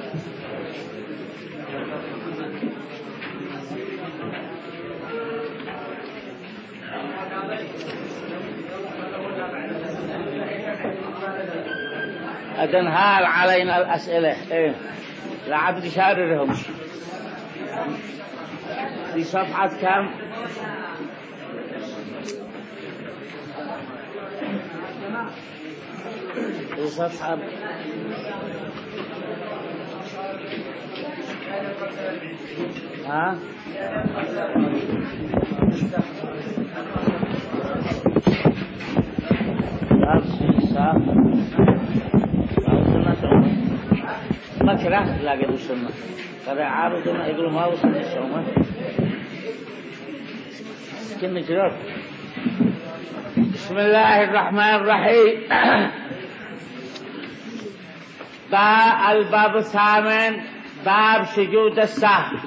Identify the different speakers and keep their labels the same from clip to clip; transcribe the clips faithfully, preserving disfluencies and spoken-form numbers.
Speaker 1: أتنهال علينا الأسئلة إيه؟ لا عبد شاررهم في صفحة كم؟ في صفحة ها؟ مكره لا قد وصلنا قد عارضنا يقولوا ما وصلنا الشومة كم جرب. بسم الله الرحمن الرحيم. الباب الثامن باب سجود السهو.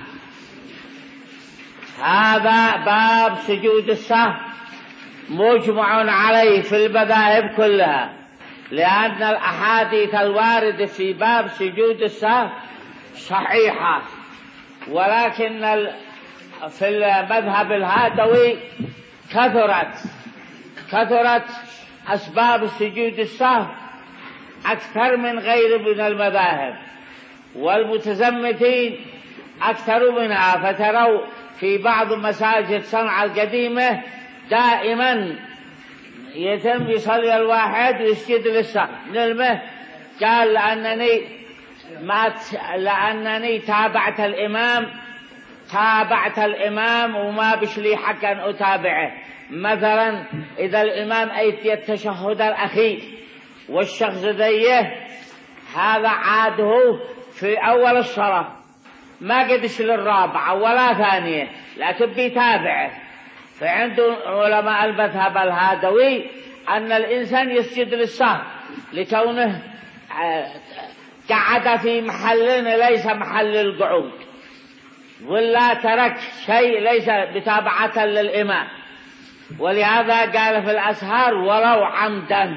Speaker 1: هذا باب سجود السهو مجمع عليه في المذاهب كلها، لأن الأحاديث الواردة في باب سجود السهو صحيحة، ولكن في المذهب الهادوي كثرت كثرت أسباب سجود السهو أكثر من غير من المذاهب، والمتزمتين أكثر منها. فتروا في بعض مساجد صنعاء القديمة دائما يتم يصلي الواحد ويسجد للسهو. نلمه قال لأنني ما لأنني تابعت الإمام تابعت الإمام وما بشلي حق أن أتابعه. مثلا إذا الإمام أيتي التشهد الأخير والشخص ذيه هذا عاده في أول الصلاة ما قدش للرابعة ولا ثانية، لكن بيتابعه. فعند علماء المذهب الهادوي أن الإنسان يسجد للسهو لكونه قعد في محل ليس محل القعود، ولا ترك شيء ليس بتابعة للإمام، ولهذا قال في الأسهار ولو عمدا.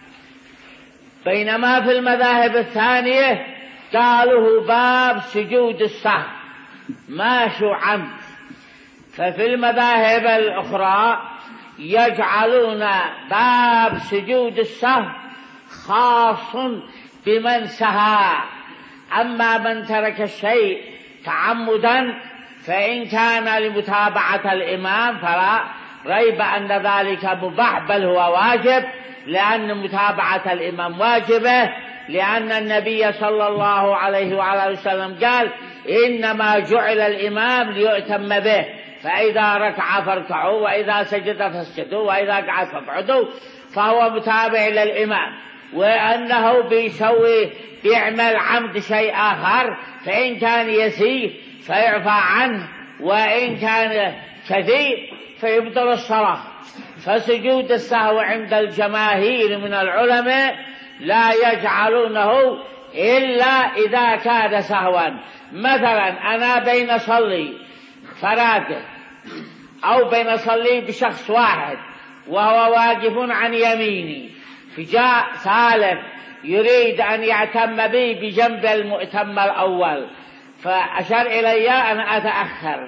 Speaker 1: بينما في المذاهب الثانية قالوا باب سجود السهو ما شو عمد. ففي المذاهب الأخرى يجعلون باب سجود السهو خاص بمن سهى، أما من ترك الشيء تعمدا فإن كان لمتابعة الإمام فلا ريب أن ذلك مباح بل هو واجب، لأن متابعة الإمام واجبة، لأن النبي صلى الله عليه وعلى وسلم قال إنما جعل الإمام ليؤتم به، فإذا ركع فاركعوا وإذا سجد فاسجدوا وإذا قعد فاقعدوا، فهو متابع للإمام. وأنه بيسوي بيعمل عمد شيء آخر فإن كان يسير فيعفى عنه، وإن كان كثير فيبطل الصلاة. فسجود السهو عند الجماهير من العلماء لا يجعلونه إلا إذا كان سهوا. مثلا أنا بين صلي فرادة أو بين صلي بشخص واحد وهو واقف عن يميني، فجاء ثالث يريد أن يعتم بي بجنب المؤتم الأول، فأشار إلي أن أتأخر،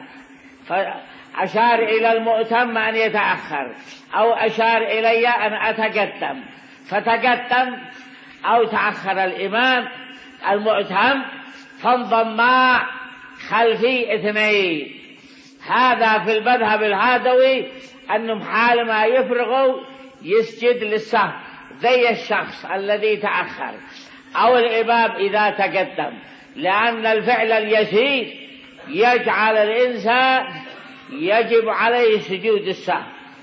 Speaker 1: فأشار إلى المؤتم أن يتأخر، أو أشار إلي أن أتقدم فتقدم، أو تأخر الإمام المؤتم فانضم خلفي اثنين. هذا في المذهب الهادوي أنهم حال ما يفرغوا يسجد للسهو زي الشخص الذي تأخر أو الإمام إذا تقدم، لأن الفعل اليسير يجعل الإنسان يجب عليه سجود السهو.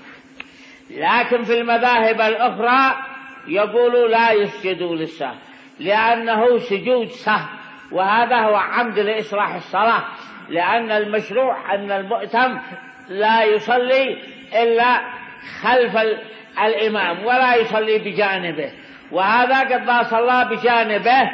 Speaker 1: لكن في المذاهب الأخرى يقولوا لا يسجدوا للسهو لأنه سجود سهو، وهذا هو عمد لإصلاح الصلاة، لأن المشروع أن المؤتم لا يصلي إلا خلف الإمام ولا يصلي بجانبه، وهذا قد لا صلى بجانبه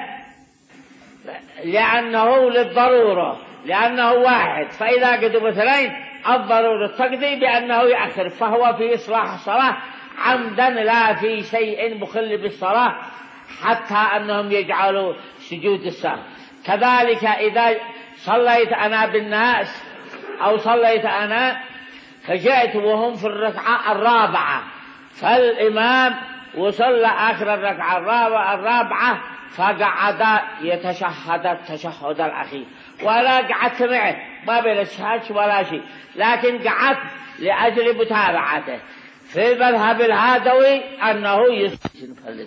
Speaker 1: لأنه للضرورة، لأنه واحد، فإذا قدم اثنين الضرورة تقضي بأنه يأخر، فهو في إصلاح الصلاة عمدا لا في شيء مخل بالصلاة. حتى أنهم يجعلوا سجود السهو. كذلك إذا صليت أنا بالناس أو صليت أنا فجئت وهم في الركعة الرابعة، فالإمام وصلى آخر الركعة الرابعة فقعد يتشهد التشهد الأخير، ولا قعدت معه ما بلشهاش ولا شيء، لكن قعدت لأجل متابعته. في المذهب الهادوي أنه يصلي.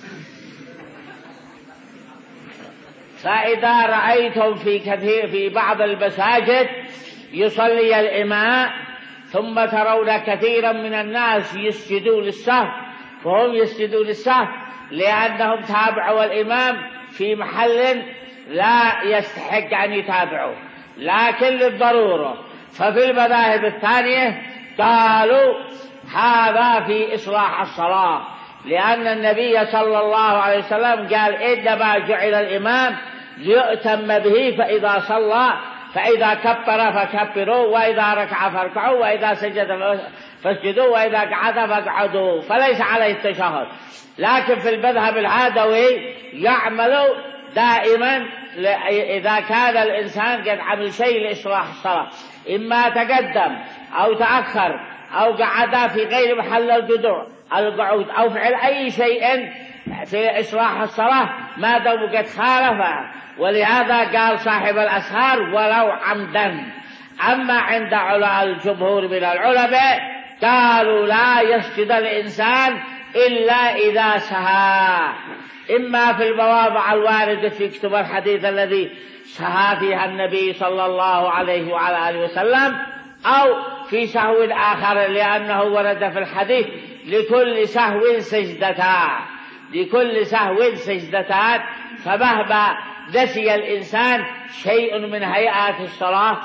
Speaker 1: فإذا رأيتم في كثير في بعض المساجد يصلي الإمام ثم ترون كثيرا من الناس يسجدون للسهو، فهم يسجدون للسهو لأنهم تابعوا الإمام في محل لا يستحق أن يتابعوه، لكن للضرورة. ففي المذاهب الثانية قالوا هذا في إصلاح الصلاة، لأن النبي صلى الله عليه وسلم قال إنما جعل الإمام ليؤتم به، فإذا صلى فإذا كبر فكبروا، وإذا ركع فاركعوا، وإذا سجد فاسجدوا، وإذا قعد فاقعدوا، فليس عليه التشهد. لكن في المذهب الهادوي يعمل دائما إذا كان الإنسان قد عمل شيء لإصلاح الصلاة، إما تقدم أو تأخر أو قعد في غير محل القعود أو فعل أي شيء في إصلاح الصلاة ما دام قد خالفه. ولهذا قال صاحب الأسهار ولو عمدا. أما عند الجمهور من العلماء قالوا لا يسجد الإنسان إلا إذا سهى، إما في المواضع الواردة في كتب الحديث الذي سهى فيها النبي صلى الله عليه وعلى آله وسلم، أو في سهو آخر، لأنه ورد في الحديث لكل سهو سجدتان، لكل سهو سجدتان. فمهما نسي الإنسان شيء من هيئات الصلاة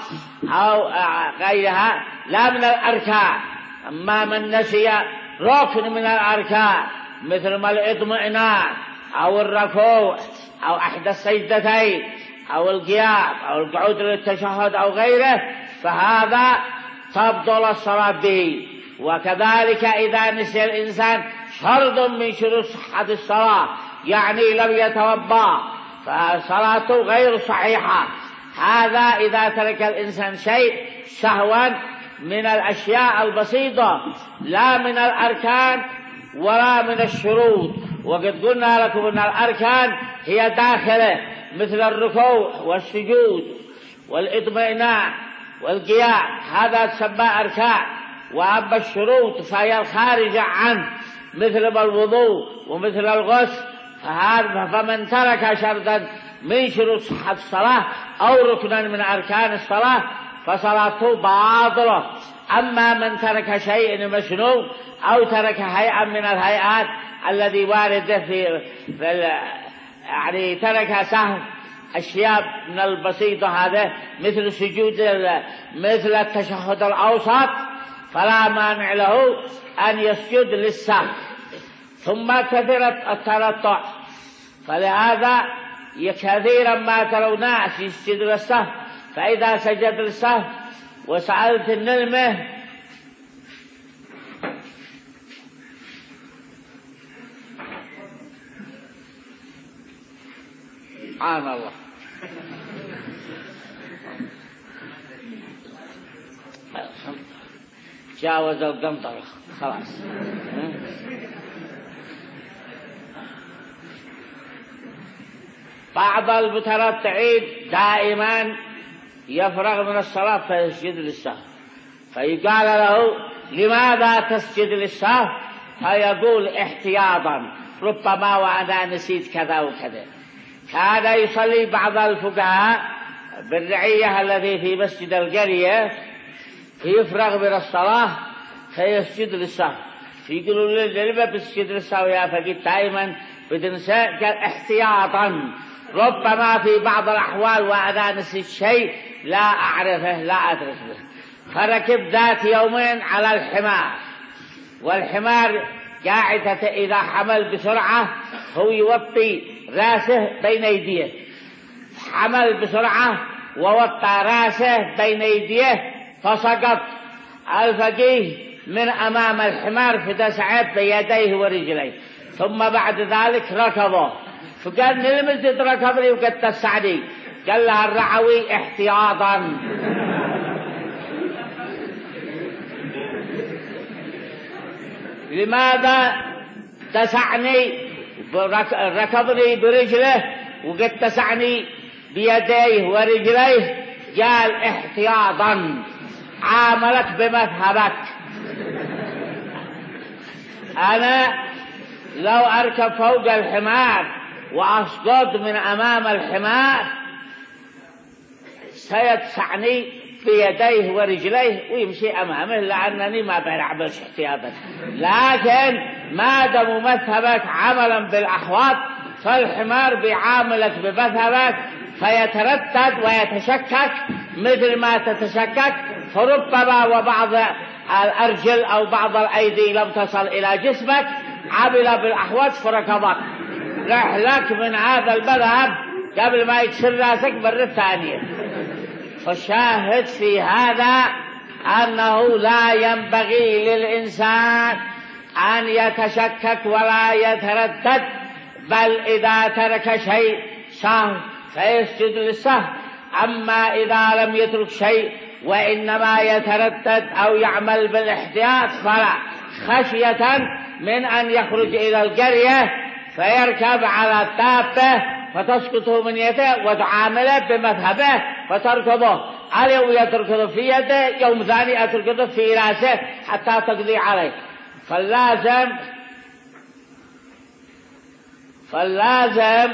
Speaker 1: أو غيرها لا من الأركان، أما من نسي ركن من الأركان مثل ما الإطمئنان أو الركوع أو إحدى السجدتين أو القيام أو القعود للتشهد أو غيره، فهذا تبطل الصلاة به. وكذلك إذا نسي الإنسان شرط من شروط صحة الصلاة، يعني لم يتوضأ، فصلاته غير صحيحة. هذا إذا ترك الإنسان شيء سهوا من الأشياء البسيطة لا من الأركان ولا من الشروط. وقد قلنا لكم أن الأركان هي داخلة مثل الركوع والسجود والإطمئنان والقيام، هذا تسمى أركان. وأما الشروط فهي الخارجة عنه مثل الوضوء ومثل الغسل، فهذا فمن ترك شرطا من شروط صحة الصلاة أو ركنا من أركان الصلاة فصلاته باطلة. أما من ترك شيء مسنون أو ترك هيئة من الهيئات الذي وارد في, في يعني ترك سهو أشياء من البسيطة هذا مثل سجود مثل التشهد الأوسط، فلا مانع له أن يسجد للسهو. ثم كثرت الترطع، فلهذا كثيرا ما تروا ناس يسجد للسهو، فإذا سجد للسهو وسألت النلمة سبحان الله جاوز القنطرة خلاص. بعض المترطعين دائما يفرغ من الصلاة فيسجد للسهو، فيقال له لماذا تسجد للسهو؟ فيقول احتياطا ربما وأنا نسيت كذا وكذا. كان يصلي بعض الفقهاء بالرعية الذي في مسجد القرية فيفرغ من الصلاة فيسجد للسهو، فيقولوا له لما بتسجد للسهو يا فقيد دائما بتنسى؟ قال احتياطا ربما في بعض الأحوال وأنا نسيت شيء لا أعرفه لا أدركه. فركب ذات يومين على الحمار، والحمار قاعدة إذا حمل بسرعة هو يوطي راسه بين يديه، حمل بسرعة ووطى راسه بين يديه فسقط الفقيه من أمام الحمار فدسعت بيديه ورجليه، ثم بعد ذلك ركضه، فقال من المسجد ركضني وقد تسعني، قال لها الرعوي احتياطا. لماذا تسعني؟ ركضني برجله وقد تسعني بيديه ورجليه، قال احتياطا، عاملك بمذهبك. أنا لو أركب فوق الحمار وأسقط من أمام الحمار سيدفعني بيديه ورجليه ويمشي أمامه، لأنني ما بعملش احتياطا. لكن ما دام مذهبك عملا بالأحواض فالحمار بيعاملك بمذهبك، فيتردد ويتشكك مثل ما تتشكك، فربما وبعض الأرجل أو بعض الأيدي لم تصل إلى جسمك، عمل بالأحواض فركضك، رحلك من هذا المذهب قبل ما يكسر راسك مرة ثانية. فالشاهد في هذا أنه لا ينبغي للإنسان أن يتشكك ولا يتردد، بل إذا ترك شيء سهو فيسجد للسهو. أما إذا لم يترك شيء وإنما يتردد أو يعمل بالاحتياط فلا، خشية من أن يخرج إلى القرية فيركب على الدابة فتسقطه من يده وتعامله بمذهبه فتركضه، عليه يتركضه في يده، يوم ثاني أتركضه في رأسه حتى تقضي عليه. فاللازم فاللازم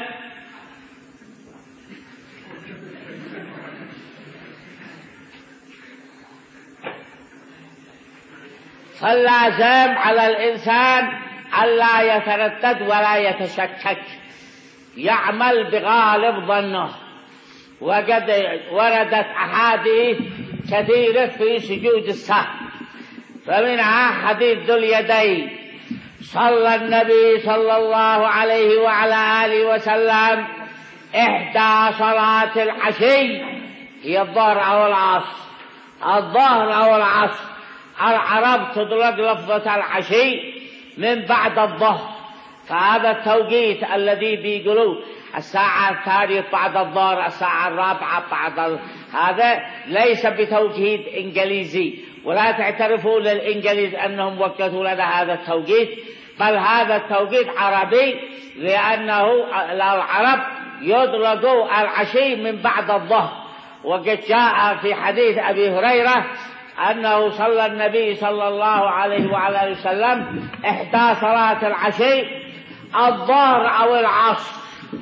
Speaker 1: فاللازم على الإنسان ألا يتردد ولا يتشكك، يعمل بغالب ظنه. وقد وردت أحاديث كثيرة في سجود السهو، فمنها حديث ذو اليدين: صلى النبي صلى الله عليه وعلى آله وسلم إحدى صلاة العشي، هي الظهر أو العصر، الظهر أو العصر. العرب تطلق لفظة العشي من بعد الظهر، فهذا التوقيت الذي بيقولوا الساعة الثانية بعد الظهر، الساعة الرابعة بعد ال... هذا ليس بتوقيت إنجليزي، ولا تعترفوا للإنجليز أنهم وقتوا لنا هذا التوقيت، بل هذا التوقيت عربي، لأنه العرب يطلقوا العشي من بعد الظهر. وقد جاء في حديث أبي هريرة أنه صلى النبي صلى الله عليه وعلى وسلم إحدى صلاة العشي، الظهر أو العصر.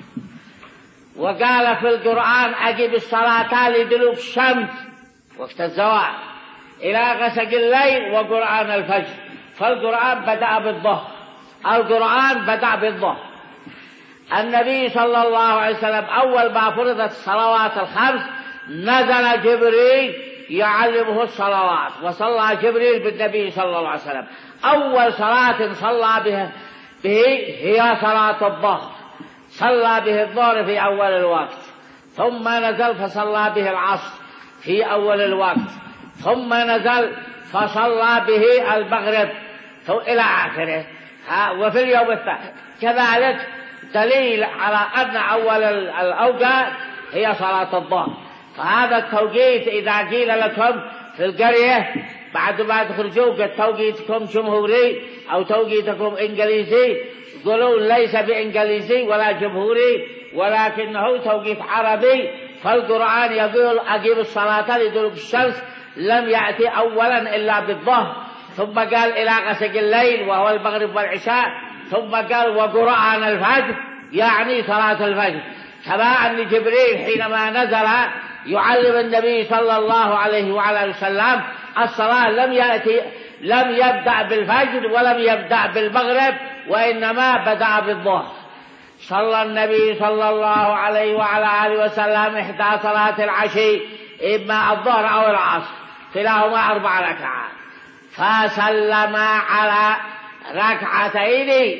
Speaker 1: وقال في القرآن: أجب الصلاة لدلوك الشمس وقت الزوال إلى غسق الليل وقرآن الفجر. فالقرآن بدأ بالظهر، القرآن بدأ بالظهر. النبي صلى الله عليه وسلم أول ما فرضت الصلوات الخمس نزل جبريل يعلمه الصلوات، وصلى جبريل بالنبي صلى الله عليه وسلم. أول صلاة صلى به, به هي صلاة الظهر، صلى به الظهر في أول الوقت، ثم نزل فصلى به العصر في أول الوقت، ثم نزل فصلى به المغرب إلى آخره. وفي اليوم الثاني كذلك دليل على أن أول الأوقات هي صلاة الظهر. فهذا التوقيت إذا قيل لكم في القرية بعد ما تخرجوا قد توقيتكم جمهوري أو توقيتكم إنجليزي، قولوا ليس بإنجليزي ولا جمهوري، ولكنه توقيت عربي. فالقرآن يقول: أقيم الصلاة لدلوك الشمس، لم يأتي أولا إلا بالظهر، ثم قال إلى غسق الليل وهو المغرب والعشاء، ثم قال وقرآن الفجر يعني صلاة الفجر. كما أن جبريل حينما نزل يعلم النبي صلى الله عليه وعلى وسلم الصلاة لم يأتي لم يبدأ بالفجر ولم يبدأ بالمغرب، وإنما بدأ بالظهر. صلى النبي صلى الله عليه وعلى آله وسلم إحدى صلاة العشي، إما الظهر أو العصر، كلاهما أربع ركعات، فسلم على ركعتين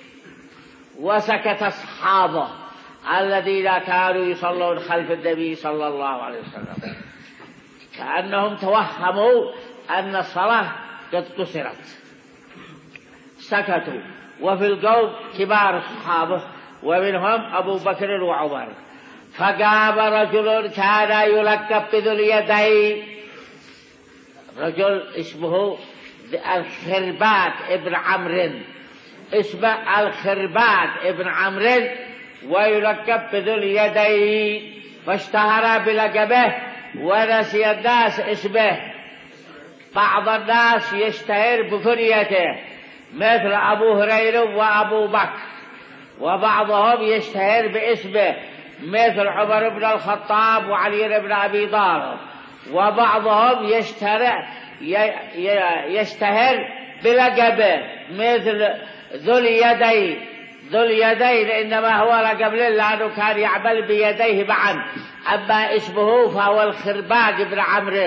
Speaker 1: وسكت أصحابه الذين كانوا يصلون خلف النبي صلى الله عليه وسلم، كأنهم توهموا أن الصلاة قد قصرت، سكتوا وفي القوم كبار الصحابة ومنهم أبو بكر وعمر. فقام رجل كان يلقب بذو اليدين، رجل اسمه الخرباد ابن عمرو، اسمه الخرباد ابن عمرو ويلقب بذو اليدين، فاشتهر بلقبه ونسي الناس اسمه. بعض الناس يشتهر بكنيته مثل أبو هريرة وأبو بكر، وبعضهم يشتهر باسمه مثل عمر بن الخطاب وعلي بن أبي طالب، وبعضهم يشتهر يشتهر بلقبه مثل ذو اليدين. ذو اليدين إنما هو لقب له لأنه كان يعمل بيديه معا، أما اسمه فهو الخرباد بن عمرو.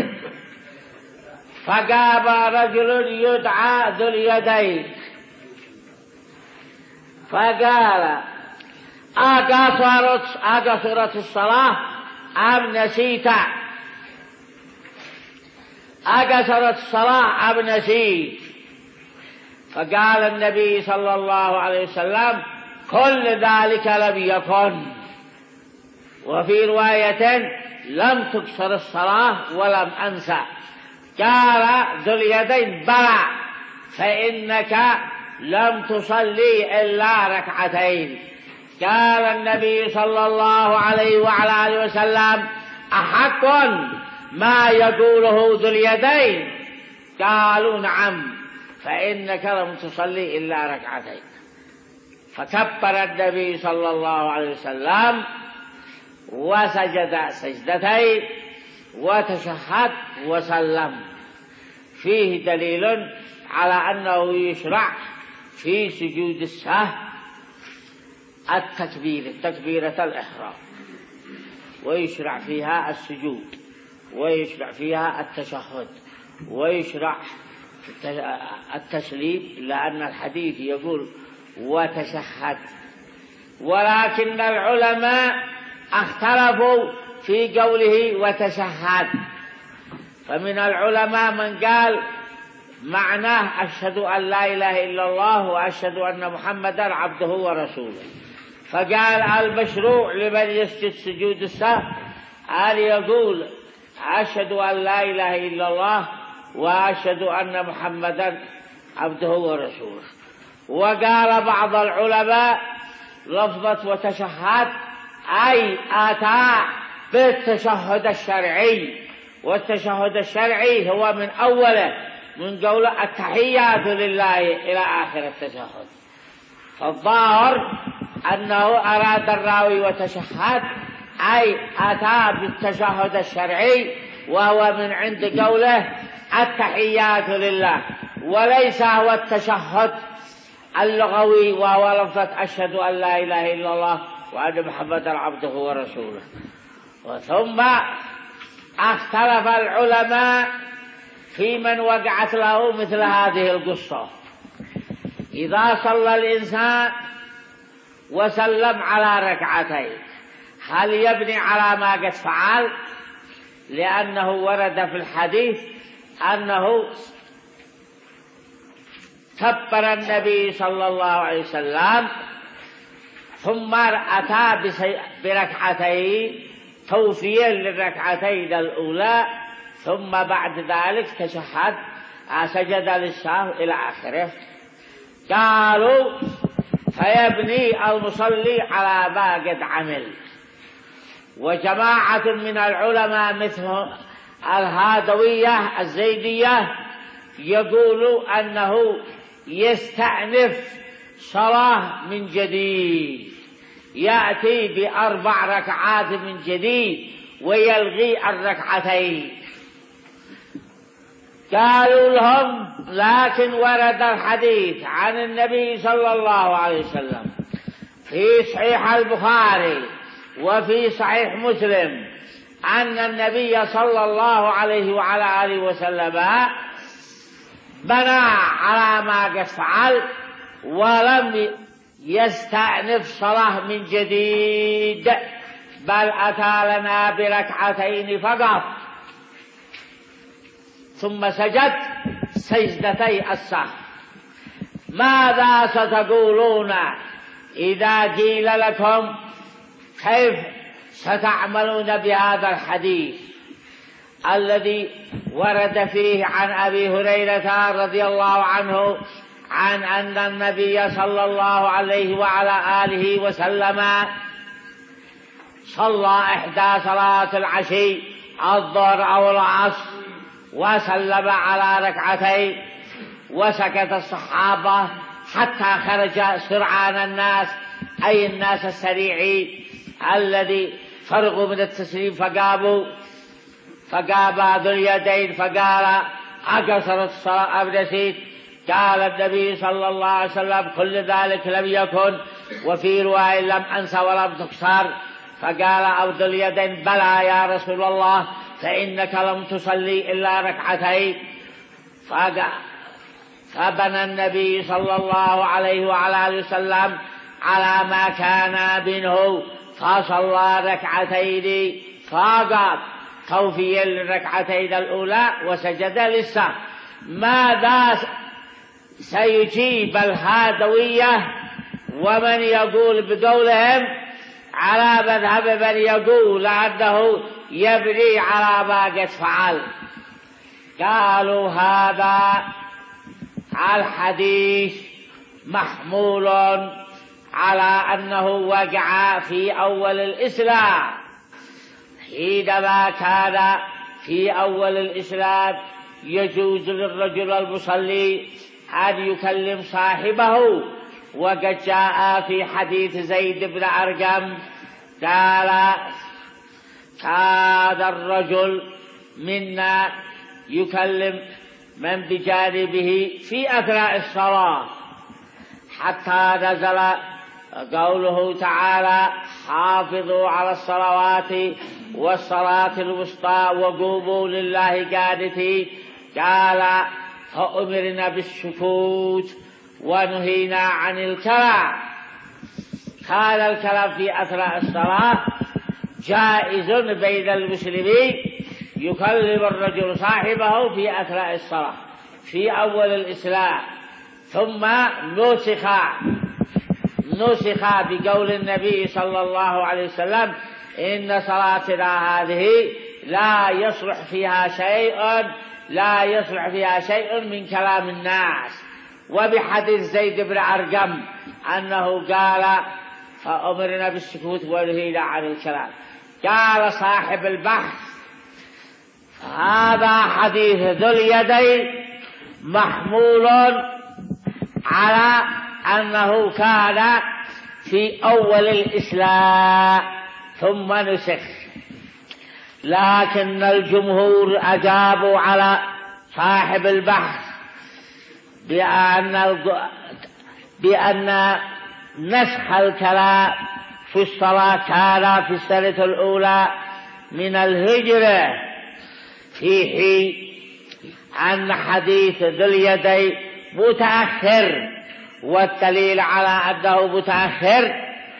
Speaker 1: فقام رجل يدعى ذو اليدين فقال: أقصرت أقصرت الصلاة أم نسيت؟ أقصرت الصلاة أم نسيت؟ فقال النبي صلى الله عليه وسلم: كل ذلك لم يكن. وفي رواية: لم تقصر الصلاة ولم أنسى. قال ذو اليدين: بلى، فإنك لم تصلي إلا ركعتين. قال النبي صلى الله عليه وعلى آله وسلم: أحق ما يقوله ذو اليدين؟ قالوا: نعم، فإنك لم تصلي إلا ركعتين. فكبر النبي صلى الله عليه وسلم وسجد سجدتين وتشهد وسلم. فيه دليل على أنه يشرع في سجود السهو التكبير تكبيرة الإحرام، ويشرع فيها السجود، ويشرع فيها التشهد، ويشرع التسليم، لأن الحديث يقول وتشهد. ولكن العلماء اختلفوا في قوله وتشهد، فمن العلماء من قال معناه أشهد أن لا إله إلا الله وأشهد أن محمدا عبده ورسوله، فقال المشروع لمن يسجد سجود السهو أن يقول أشهد أن لا إله إلا الله وأشهد أن محمدا عبده ورسوله. وقال بعض العلماء لفظة وتشهد أي أتى بالتشهد الشرعي، والتشهد الشرعي هو من أوله من قول التحيات لله إلى آخر التشهد. فالظاهر أنه أراد الراوي وتشهد أي أتى بالتشهد الشرعي، وهو من عند قوله التحيات لله، وليس هو التشهد اللغوي وهو لفظة أشهد أن لا إله إلا الله وأن محمدا عبده ورسوله. ثم اختلف العلماء في من وقعت له مثل هذه القصة. إذا صلى الإنسان وسلم على ركعتين هل يبني على ما قد فعل؟ لأنه ورد في الحديث أنه كبر النبي صلى الله عليه وسلم ثم أتى بركعتين توفيا للركعتين الأولى، ثم بعد ذلك تشهد سجد للسهو إلى آخره. قالوا فيبني المصلي على ما قد عمل. وجماعة من العلماء مثل الهادوية الزيدية يقولوا أنه يستأنف صلاة من جديد، يأتي بأربع ركعات من جديد ويلغي الركعتين. قالوا لهم لكن ورد الحديث عن النبي صلى الله عليه وسلم في صحيح البخاري وفي صحيح مسلم أن النبي صلى الله عليه وعلى آله وسلم بنى على ما قد فعل ولم يستأنف صلاة من جديد، بل أتى لنا بركعتين فقط، ثم سجد سجدتي السهو. ماذا ستقولون إذا قيل لكم كيف ستعملون بهذا الحديث الذي ورد فيه عن أبي هريرة رضي الله عنه عن أن النبي صلى الله عليه وعلى آله وسلم صلى إحدى صلاة العشي الظهر أو العصر وسلم على ركعتين، وسكت الصحابة حتى خرج سرعان الناس، أي الناس السريعين الذي فرغوا من التسليم، فقاموا فقام ذو اليدين فقال أقصر الصلاة أم نسيت؟ قال النبي صلى الله عليه وسلم كل ذلك لم يكن، وفي رواية لم أنس ولم تكسر. فقال أبو ذو اليدين بلى يا رسول الله، فإنك لم تصلي إلا ركعتين. فبنى النبي صلى الله عليه وعلى آله وسلم على ما كان منه، فصلى ركعتين فقط توفيا للركعتين الأولى وسجد للسهو. ماذا سيجيب الهادوية ومن يقول بقولهم على مذهب من يقول أنه يبني على ما قد فعل؟ قالوا هذا الحديث محمول على أنه وقع في أول الإسلام، حينما كان في أول الإسلام يجوز للرجل المصلي أن يكلم صاحبه، وقد جاء في حديث زيد بن أرقم قال كان الرجل منا يكلم من بجانبه في أثناء الصلاة، حتى نزل قوله تعالى حافظوا على الصلوات والصلاة الوسطى وقوموا لله قانتين. قال فأمرنا بالسكوت ونهينا عن الكلام. كان الكلام في أثناء الصلاة جائز بين المسلمين، يكلم الرجل صاحبه في أثناء الصلاة في أول الإسلام، ثم نسخ نسخ بقول النبي صلى الله عليه وسلم إن صلاتنا هذه لا يصلح فيها شيء لا يصلح فيها شيء من كلام الناس. وبحديث زيد بن أرقم أنه قال فأمرنا بالسكوت ونهينا عن الكلام. قال صاحب البحث هذا حديث ذو اليدين محمول على أنه كان في أول الإسلام ثم نسخ، لكن الجمهور أجابوا على صاحب البحث بأن بأن نسخ الكلام في الصلاة كان في السنة الأولى من الهجرة، في حين أن حديث ذو اليدين متأخر، والدليل على أنه متأخر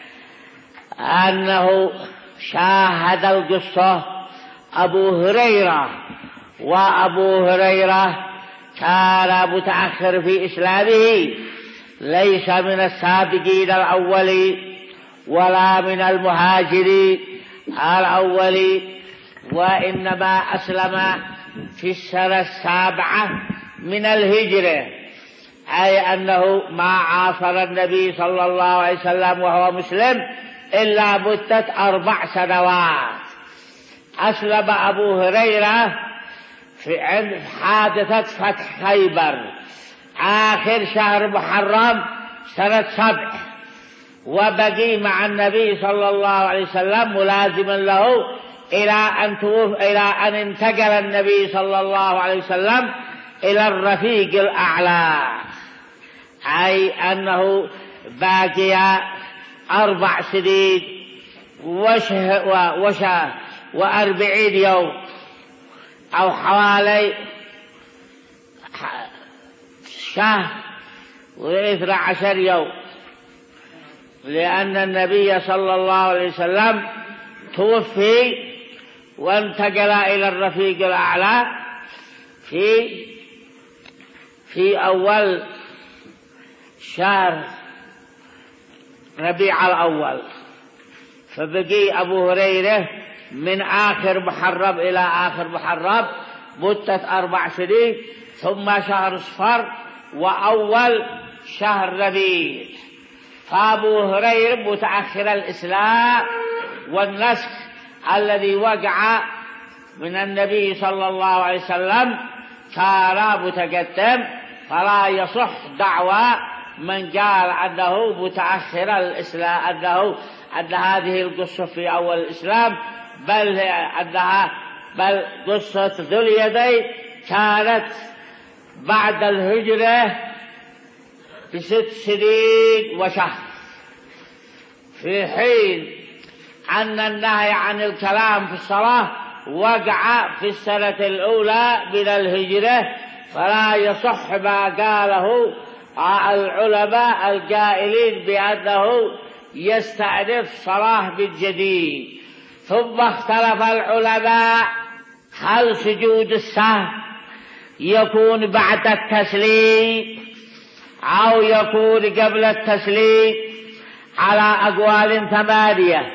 Speaker 1: أنه شاهد القصة أبو هريرة، وأبو هريرة كان متأخر في إسلامه، ليس من السابقين الأولين ولا من المهاجرين الأولين، وإنما أسلم في السنة السابعة من الهجرة، أي أنه ما عاصر النبي صلى الله عليه وسلم وهو مسلم إلا مدة أربع سنوات. أسلم أبو هريرة في عند حادثة فتح خيبر آخر شهر محرم سنة سبع، وبقي مع النبي صلى الله عليه وسلم ملازما له إلى أن توف إلى أن انتقل النبي صلى الله عليه وسلم إلى الرفيق الأعلى، أي أنه باقي أربع سنين وشه وشه وأربعين يوم أو حوالي شهر واثنى عشر يوم، لأن النبي صلى الله عليه وسلم توفي وانتقل إلى الرفيق الأعلى في في أول شهر ربيع الأول، فبقي أبو هريرة من آخر محرم إلى آخر محرم مدة أربع سنين، ثم شهر صفر وأول شهر ربيع. فأبو هريرة متأخر الإسلام، والنسخ الذي وقع من النبي صلى الله عليه وسلم كان متقدم، فلا يصح دعوى من قال أنه متأخر الإسلام أنه أن هذه القصة في أول الإسلام، بل أنها بل قصة ذو اليدين كانت بعد الهجرة بست سنين وشهر، في حين أن النهي عن الكلام في الصلاة وقع في السنة الأولى من الهجرة، فلا يصح ما قاله العلماء القائلين بأنه يستأنف صلاة من جديد. ثم اختلف العلماء هل سجود السهو يكون بعد التسليم أو يكون قبل التسليم على أقوال ثمانية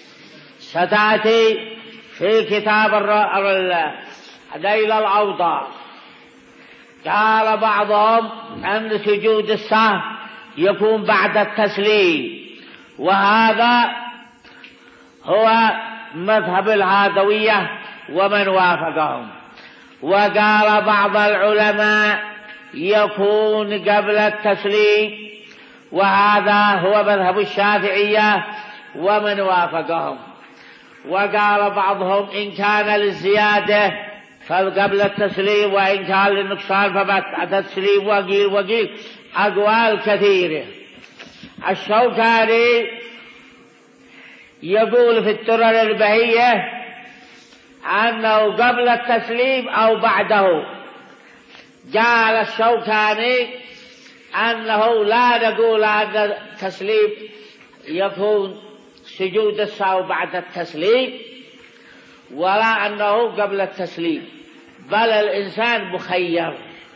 Speaker 1: ستأتي في كتاب نيل الأوطار. قال بعضهم أن سجود السهو يكون بعد التسليم، وهذا هو مذهب الهادوية ومن وافقهم. وقال بعض العلماء يكون قبل التسليم، وهذا هو مذهب الشافعية ومن وافقهم. وقال بعضهم إن كان للزيادة فقبل التسليم، وإن كان للنقصان فبعد التسليم، وقيل وقيل أقوال كثيرة. الشوكاني يقول في الدرر البهية أنه قبل التسليم أو بعده. قال الشوكاني أنه لا نقول أن التسليم يكون سجود السهو بعد التسليم، ولا أنه قبل التسليم، بل الإنسان مخير.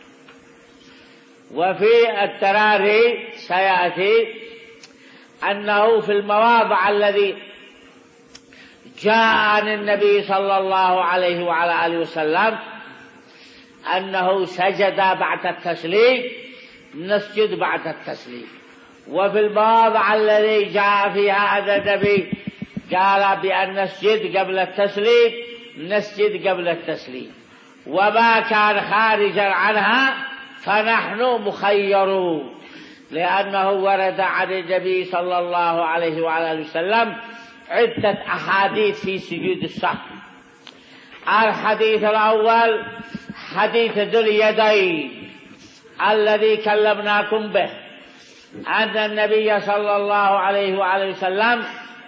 Speaker 1: وفي التراري سيأتي أنه في المواضع الذي جاء عن النبي صلى الله عليه وعلى آله وسلم أنه سجد بعد التسليم نسجد بعد التسليم. وفي المواضع الذي جاء فيها أن النبي قال بأن نسجد قبل التسليم نسجد قبل التسليم، وما كان خارجا عنها فنحن مخيرون، لأنه ورد عن النبي صلى الله عليه وعلى آله وسلم عدة أحاديث في سجود السهو. الحديث الأول حديث ذو اليدين الذي كلمناكم به، أن النبي صلى الله عليه وعلى وسلم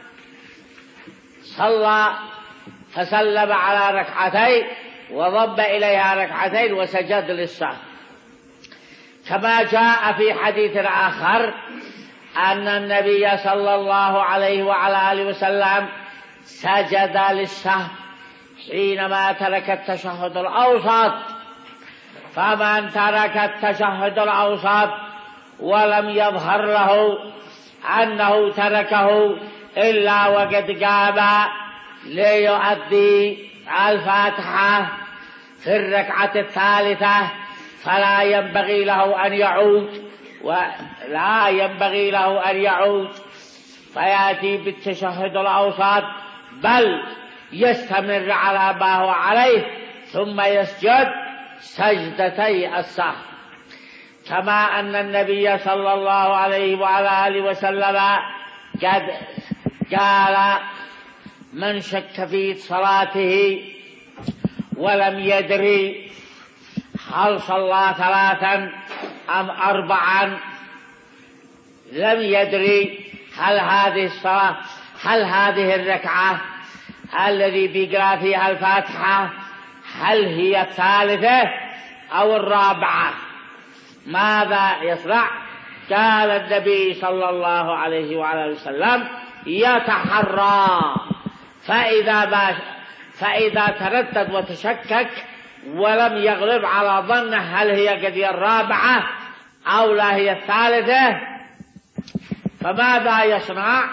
Speaker 1: صلى فسلم على ركعتين وضم إليها ركعتين وسجد للسهو، كما جاء في حديث آخر أن النبي صلى الله عليه وعلى آله وسلم سجد للسهو حينما ترك التشهد الأوسط. فمن ترك التشهد الأوسط ولم يظهر له أنه تركه إلا وقد قام ليؤدي الفاتحة في الركعة الثالثة فلا ينبغي له أن يعود ولا ينبغي له أن يعود فيأتي بالتشهد الأوسط، بل يستمر على ما هو عليه ثم يسجد سجدتي السهو. كما أن النبي صلى الله عليه وعلى آله وسلم قد قال من شك في صلاته ولم يدري هل صلى ثلاثا أم أربعا، لم يدري هل هذه الصلاة هل هذه الركعة الذي بيقرأ فيها الفاتحة هل هي الثالثة أو الرابعة، ماذا يصنع؟ قال النبي صلى الله عليه وعلى وسلم يتحرى، فإذا ما فإذا تردد وتشكك ولم يغلب على ظنه هل هي قد الرابعة أو لا هي الثالثة، فماذا يصنع؟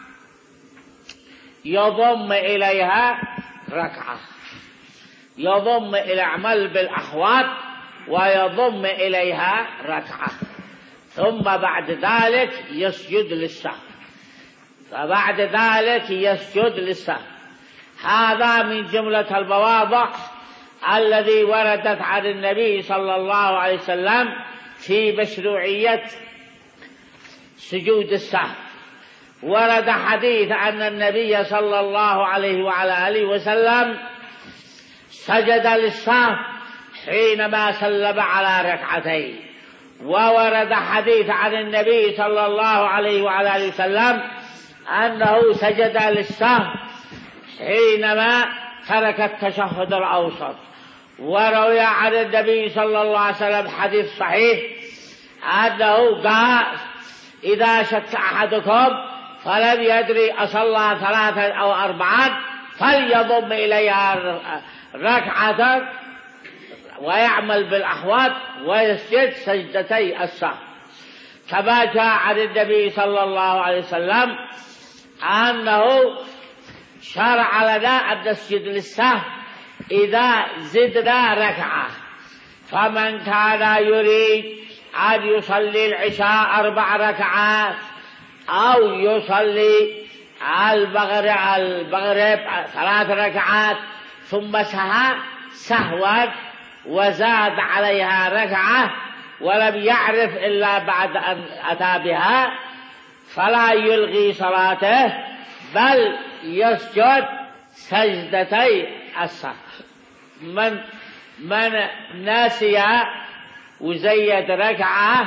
Speaker 1: يضم إليها ركعة، يضم إلى عمل بالأحوات ويضم إليها ركعة، ثم بعد ذلك يسجد للسهو، فبعد ذلك يسجد للسهو. هذا من جملة المواضع الذي وردت عن النبي صلى الله عليه وسلم في مشروعية سجود السهو. ورد حديث أن النبي صلى الله عليه وعلى آله وسلم سجد للسهو حينما سلم على ركعتين، وورد حديث عن النبي صلى الله عليه وعلى آله وسلم أنه سجد للسهو حينما ترك التشهد الأوسط. وروي عن النبي صلى الله عليه وسلم حديث صحيح أنه قال: إذا شك أحدكم فلم يدري أصلى ثلاثا أو أربعا فليضم إليها ركعة ويعمل بالأحوات ويسجد سجدتي السهو، كما جاء عن النبي صلى الله عليه وسلم أنه شرع لنا أن نسجد للسهو إذا زدنا ركعة. فمن كان يريد أن يصلي العشاء أربع ركعات أو يصلي المغرب ثلاث ركعات ثم سهى سهوا وزاد عليها ركعة ولم يعرف إلا بعد أن أتى بها، فلا يلغي صلاته بل يسجد سجدتي السهو. من من نسي وزيد ركعة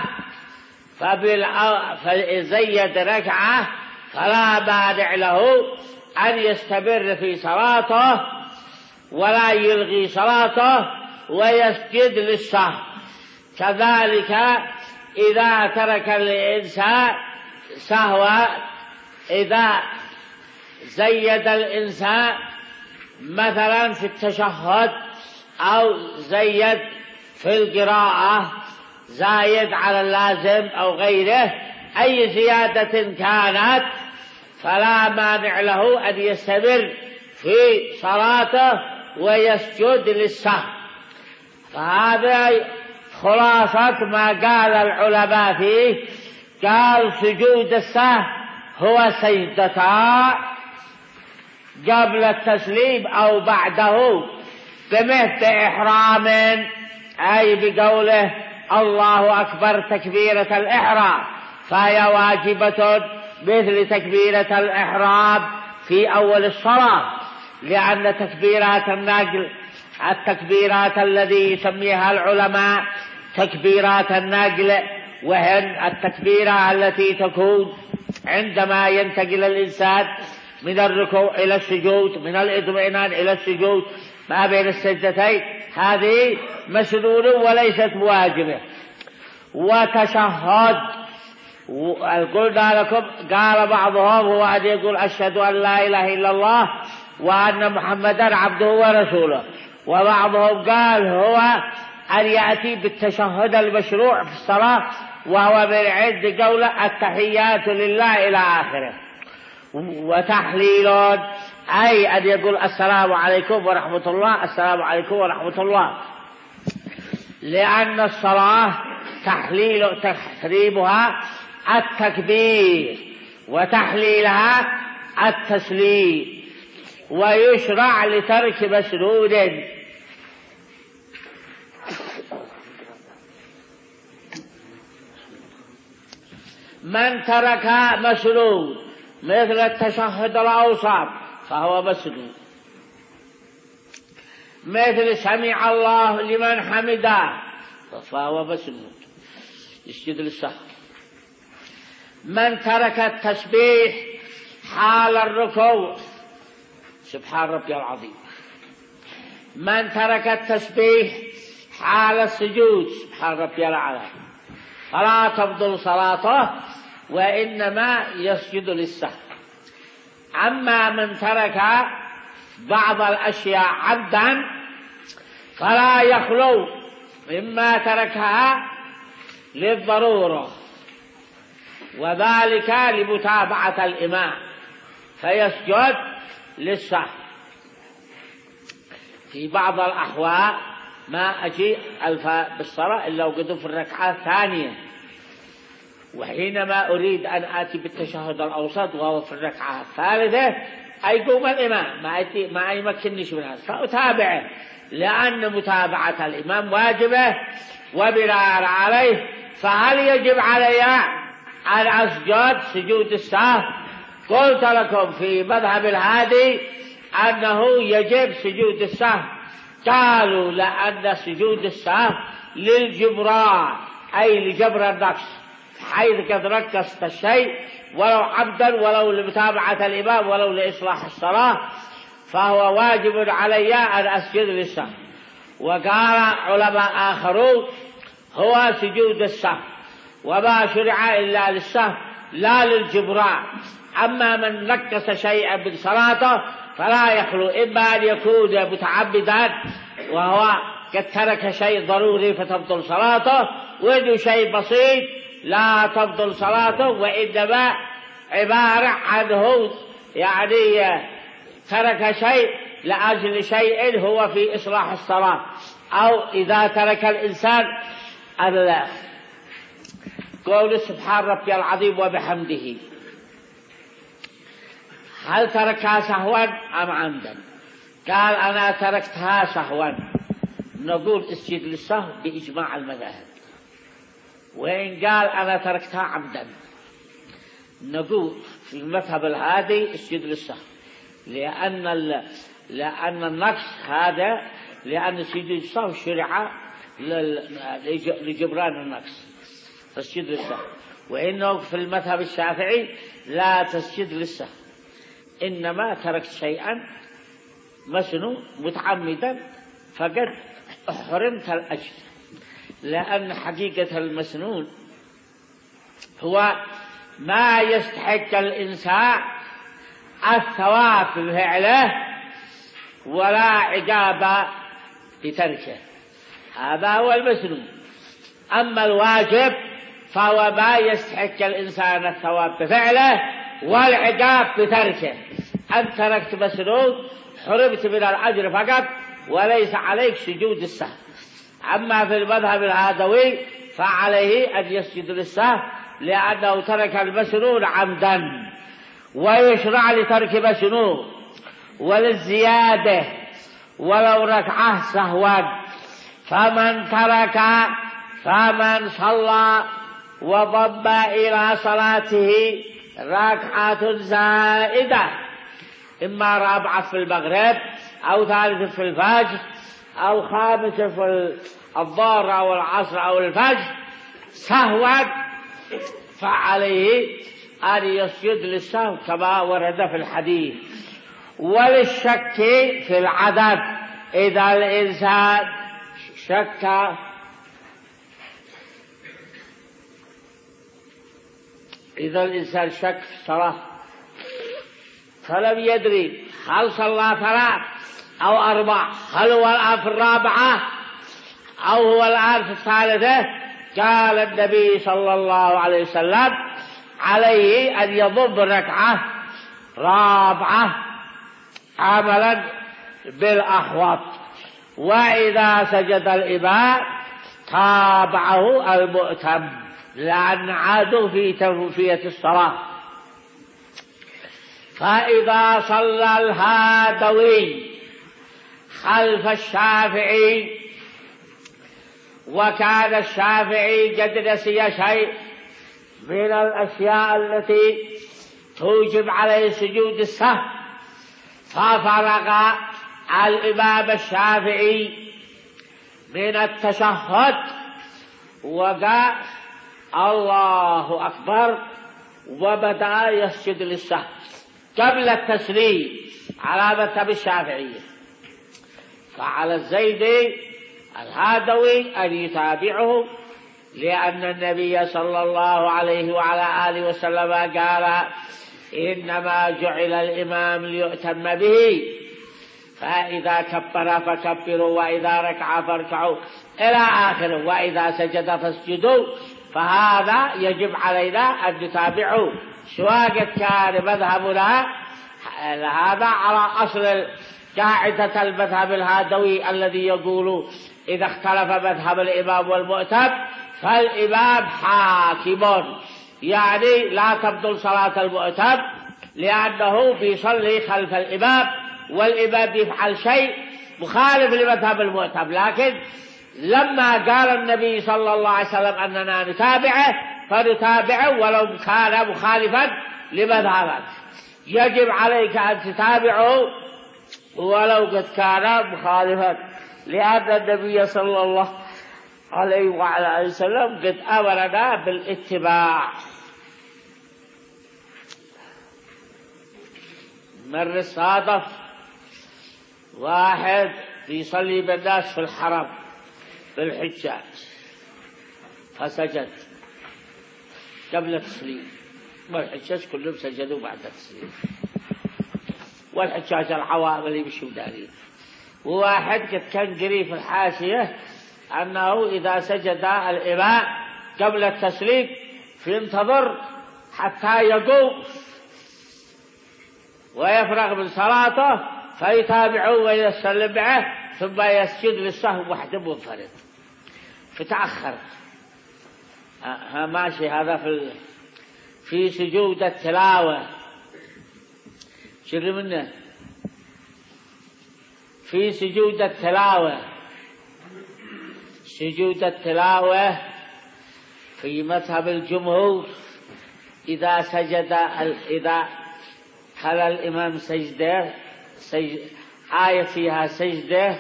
Speaker 1: فزيد ركعة فلا مانع له أن يستمر في صلاته ولا يلغي صلاته ويسجد للسهو. كذلك إذا ترك الإنسان سهوا، إذا زيد الإنسان مثلا في التشهد أو زيد في القراءة زايد على اللازم أو غيره، أي زيادة كانت، فلا مانع له أن يستمر في صلاته ويسجد للسهو. فهذا خلاصة ما قال العلماء فيه. قال: سجود السهو هو سجدتان قبل التسليم أو بعده بمثل إحرام، أي بقوله الله أكبر تكبيرة الإحرام، فهي واجبة مثل تكبيرة الإحرام في أول الصلاة، لأن تكبيرات النقل التكبيرات الذي يسميها العلماء تكبيرات النقل، وهي التكبيرة التي تكون عندما ينتقل الإنسان من الركوع إلى السجود، من الإطمئنان إلى السجود ما بين السجدتين، هذه مسنونة وليست واجبة. وتشهد قلنا لكم قال بعضهم هو أن يقول أشهد أن لا إله إلا الله وأن محمدا عبده ورسوله، وبعضهم قال هو أن يأتي بالتشهد المشروع في الصلاة وهو من عند قوله التحيات لله إلى آخره. وتحليل أي أن يقول السلام عليكم ورحمة الله، السلام عليكم ورحمة الله، لأن الصلاة تحليل تحريمها التكبير وتحليلها التسليم، ويشرع لترك مسنون. من ترك مسنون مثل التشهد الأوسط فهو مسنون، مثل سمع الله لمن حمده فهو مسنون يسجد للسهو. من ترك التسبيح حال الركوع سبحان ربي العظيم، من ترك التسبيح حال السجود سبحان ربي الأعلى فلا تبطل صلاته وإنما يسجد للسهو. أما من ترك بعض الأشياء عمدا فلا يخلو مما تركها للضرورة، وذلك لمتابعة الإمام فيسجد للسهو. في بعض الأحوال ما أجي بالصلاة إلا وقد في الركعة الثانية، وحينما أريد أن آتي بالتشهد الأوسط وهو في الركعة الثالثة أيقوم الإمام ما ما يمكننيش من هذا فأتابعه، لأن متابعة الإمام واجبة وبناء عليه فهل يجب علي أن أسجد سجود السهو؟ قلت لكم في مذهب الهادي أنه يجب سجود السهو، قالوا لأن سجود السهو للجبران أي لجبر النقص، حيث قد ركزت الشيء ولو عبدا ولو لمتابعة الإمام ولو لإصلاح الصلاة فهو واجب علي أن أسجد للسهو. وقال علماء آخرون هو سجود السهو وما شرع إلا للسهو لا للجبران. أما من نقص شيئا من صلاته فلا يخلو إما أن يكون متعمدا وهو قد ترك شيء ضروري فتبطل صلاته، وإنه شيء بسيط لا تبطل صلاته، وإنما عبارة عنه يعني ترك شيء لأجل شيء هو في إصلاح الصلاة. أو إذا ترك الإنسان قول سبحان ربي العظيم وبحمده، هل تركها سهوا أم عمدا؟ قال أنا تركتها سهوا، نقول اسجد للسهو بإجماع المذاهب. وإن قال أنا تركتها عمدا نقول في المذهب الهادي اسجد للسهو، لأن لأن النقص هذا لأن سجود السهو شرع لجبران النقص فاسجد للسهو. وإنه في المذهب الشافعي لا تسجد للسهو، إنما تركت شيئا مسنون متعمدا فقد حرمت الأجر، لأن حقيقة المسنون هو ما يستحق الإنسان الثواب بفعله ولا عقاب بتركه، هذا هو المسنون. أما الواجب فهو ما يستحق الإنسان الثواب بفعله والعقاب بتركه. أنت تركت مسنون حرمت من الأجر فقط وليس عليك سجود السهو. أما في المذهب الهادوي فعليه أن يسجد للسهو لأنه ترك المسنون عمدا، ويشرع لترك مسنون وللزيادة ولو ركعه سهوا. فمن ترك فمن صلى وضم إلى صلاته ركعة زائدة إما رابعة في المغرب أو ثالثة في الفجر أو خامسة في الظهر أو العصر أو الفجر سهوا فعليه أن يسجد للسهو كما ورد في الحديث. وللشك في العدد إذا الإنسان شك إذا الإنسان شك في الصلاة فلم يدري هل صلى ثلاث أو أربع، هل هو الآن في الرابعة أو هو الآن في الثالثة، قال النبي صلى الله عليه وسلم عليه أن يضم ركعة رابعة عملا بالأحوط. وإذا سجد الإمام تابعه المؤتم لأن عادوا في توفية الصلاة. فإذا صلى الهادوي خلف الشافعي وكان الشافعي قد نسي شيء من الأشياء التي توجب عليه سجود السهو ففرغ الإمام الشافعي من التشهد وقال الله أكبر وبدأ يسجد للسهو قبل التسليم على مذهب الشافعية. فعلى الزيدي الهادوي أن يتابعه لأن النبي صلى الله عليه وعلى آله وسلم قال إنما جعل الإمام ليؤتم به، فإذا كبر فكبروا وإذا ركع فاركعوا إلى آخره، وإذا سجد فاسجدوا فهذا يجب علينا أن نتابعه سواء كان مذهبنا هذا على أصل قاعدة المذهب الهادوي الذي يقول إذا اختلف مذهب الإمام والمؤتم فالإمام حاكم، يعني لا تبطل صلاة المؤتم لأنه بيصلي خلف الإمام والإمام بيفعل شيء مخالف لمذهب المؤتم. لكن لما قال النبي صلى الله عليه وسلم أننا نتابعه فنتابعه ولو كان مخالفا لمذهبك، يجب عليك أن تتابعه ولو قد كان مخالفا، لأن النبي صلى الله عليه وعلى آله وسلم قد أمرنا بالاتباع. مر صادف واحد يصلي بالناس في الحرم بالحجاج فسجد قبل التسليم، والحجاج كلهم سجدوا بعد التسليم، والحجاج العوام اللي يمشوا دارين. وواحد قد كان قري في الحاشية أنه إذا سجد الإمام قبل التسليم فينتظر حتى يقوم ويفرغ من صلاته فيتابعه ويسلم معه ثم يسجد للسهو وحده منفرد، فتأخر. ها ماشي هذا في في سجود التلاوة، شر منه في سجود التلاوة. سجود التلاوة في مذهب الجمهور إذا سجد إذا خلى الإمام سجدة سجد آية فيها سجدة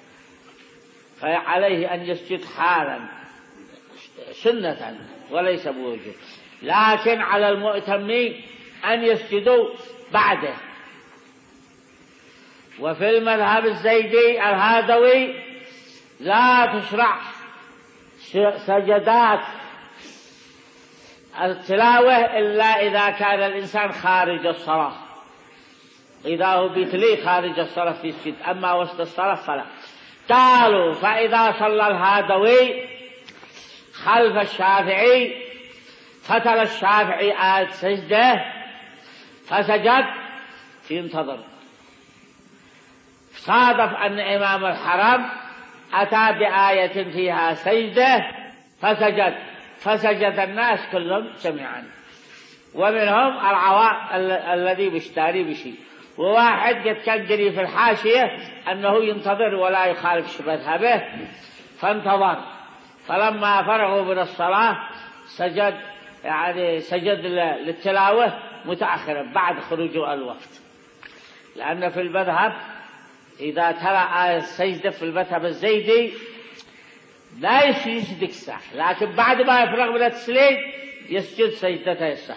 Speaker 1: فعليه أن يسجد حالا سنة وليس بوجوب، لكن على المؤتمين أن يسجدوا بعده. وفي المذهب الزيدي الهادوي لا تشرع سجدات التلاوة إلا إذا كان الإنسان خارج الصلاة، إذا هو بيتلي خارج الصلاة في السجد، أما وسط الصلاة فلا. قالوا فإذا صلى الهادوي خلف الشافعي فتل الشافعي آية سجدة فسجد فينتظر، صادف أن إمام الحرم أتى بآية فيها سجدة فسجد فسجد الناس كلهم جميعا، ومنهم العوام الذي بيشتري بشيء. وواحد قد كان جري في الحاشية أنه ينتظر ولا يخالف مذهبه فانتظر، فلما فرغوا من الصلاة سجد يعني سجد للتلاوة متأخرا بعد خروج الوقت، لأن في المذهب إذا ترى آية السجدة في المذهب الزيدي لا يسجد السهو، لكن بعد ما يفرغ من التسليم يسجد سجدته السهو.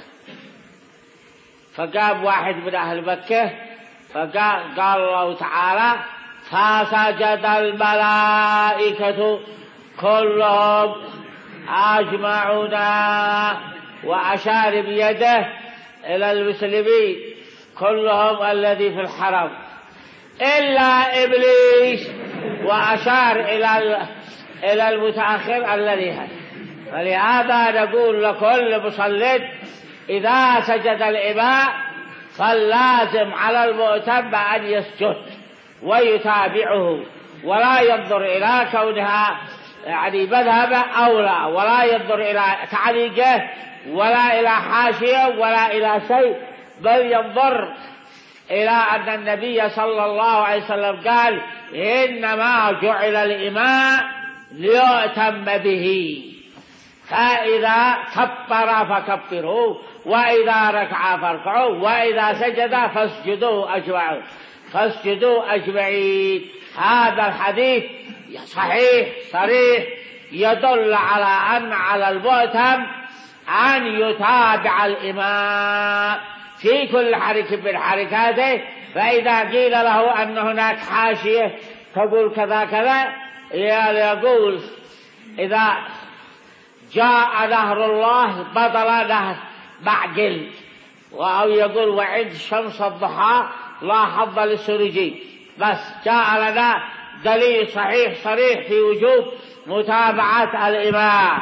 Speaker 1: فقام واحد من أهل مكة فقال قال الله تعالى فسجد الملائكة كلهم أجمعون، وأشار بيده إلى المسلمين كلهم الذي في الحرم إلا إبليس، وأشار إلى إلى المتأخر الذي هل. فلهذا نقول لكل مصلٍ إذا سجد الإمام فاللازم على المؤتم أن يسجد ويتابعه، ولا ينظر إلى كونها يعني مذهب أو لا، ولا ينظر إلى تعليقه ولا إلى حاشية ولا إلى شيء، بل ينظر إلى أن النبي صلى الله عليه وسلم قال إنما جعل الإمام ليؤتم به، فإذا كبر فكبروا، وإذا ركع فاركعوا، وإذا سجد فاسجدوا أجمعين فاسجدوا أجمعين. هذا الحديث صحيح صريح يدل على أن على المؤتم أن يتابع الإمام في كل حركة من حركاته. فإذا قيل له أن هناك حاشية تقول كذا كذا يقول إذا جاء نهر الله بطل نهر معقل، أو يقول وعند شمس الضحى لا حظ للسرجي. بس جاء لنا دليل صحيح صريح في وجوب متابعة الإمام.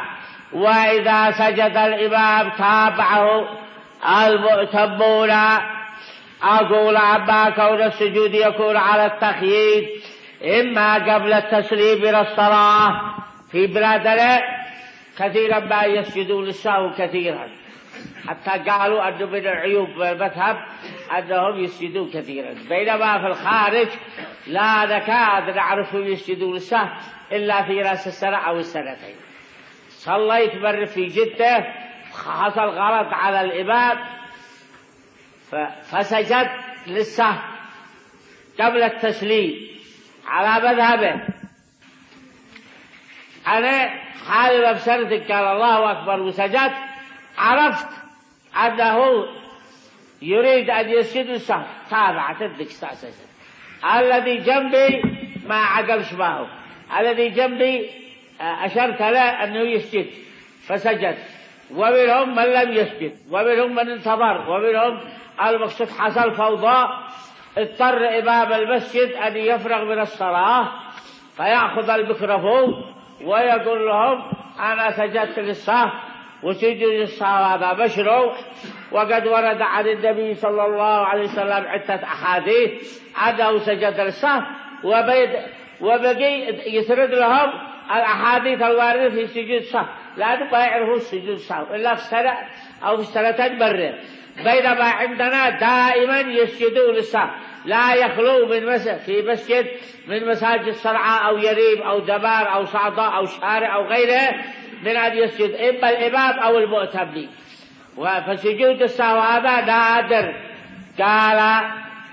Speaker 1: وإذا سجد الإمام تابعه المؤتمون. أقول عما كون السجود يكون على التخيير إما قبل التسليم من الصلاة، في بلادنا كثيرا ما يسجدون للسهو كثيرا، حتى قالوا أنه من العيوب المذهب أنهم يسجدون كثيرا، بينما في الخارج لا نكاد نعرفهم يسجدون للسهو إلا في رأس السنة أو السنتين. صليت مرة في جدة حصل غلط على الإمام فسجد للسهو قبل التسليم على مذهبه. أنا حال بسرد قال الله أكبر وسجد، عرفت أنه يريد أن يسجد للسهو، تابعت الدكستاسة. الذي جنبي ما عقلش معه، الذي جنبي أشرت له أنه يسجد فسجد، ومنهم من لم يسجد، ومنهم من انتظر، ومنهم المقصود حصل فوضى. اضطر إمام المسجد أن يفرغ من الصلاة فيأخذ الميكروفون ويقول لهم أنا سجدت للسهو، وسجود السهو هذا مشروع، وقد ورد عن النبي صلى الله عليه وسلم عدة أحاديث أنه سجد للسهو، وبقي يسرد لهم الأحاديث الواردة في سجود السهو، لأنه ما يعرفون سجود السهو إلا في السنة أو في السنتين مرة، بينما عندنا دائما يسجدون للسهو، لا يخلو من مسجد في مسجد من مساجد صنعاء أو يريب أو دمار أو صعداء أو شارع أو غيره من أن يسجد إما الإمام أو المؤتمين. فسجود السهو هذا نادر. قال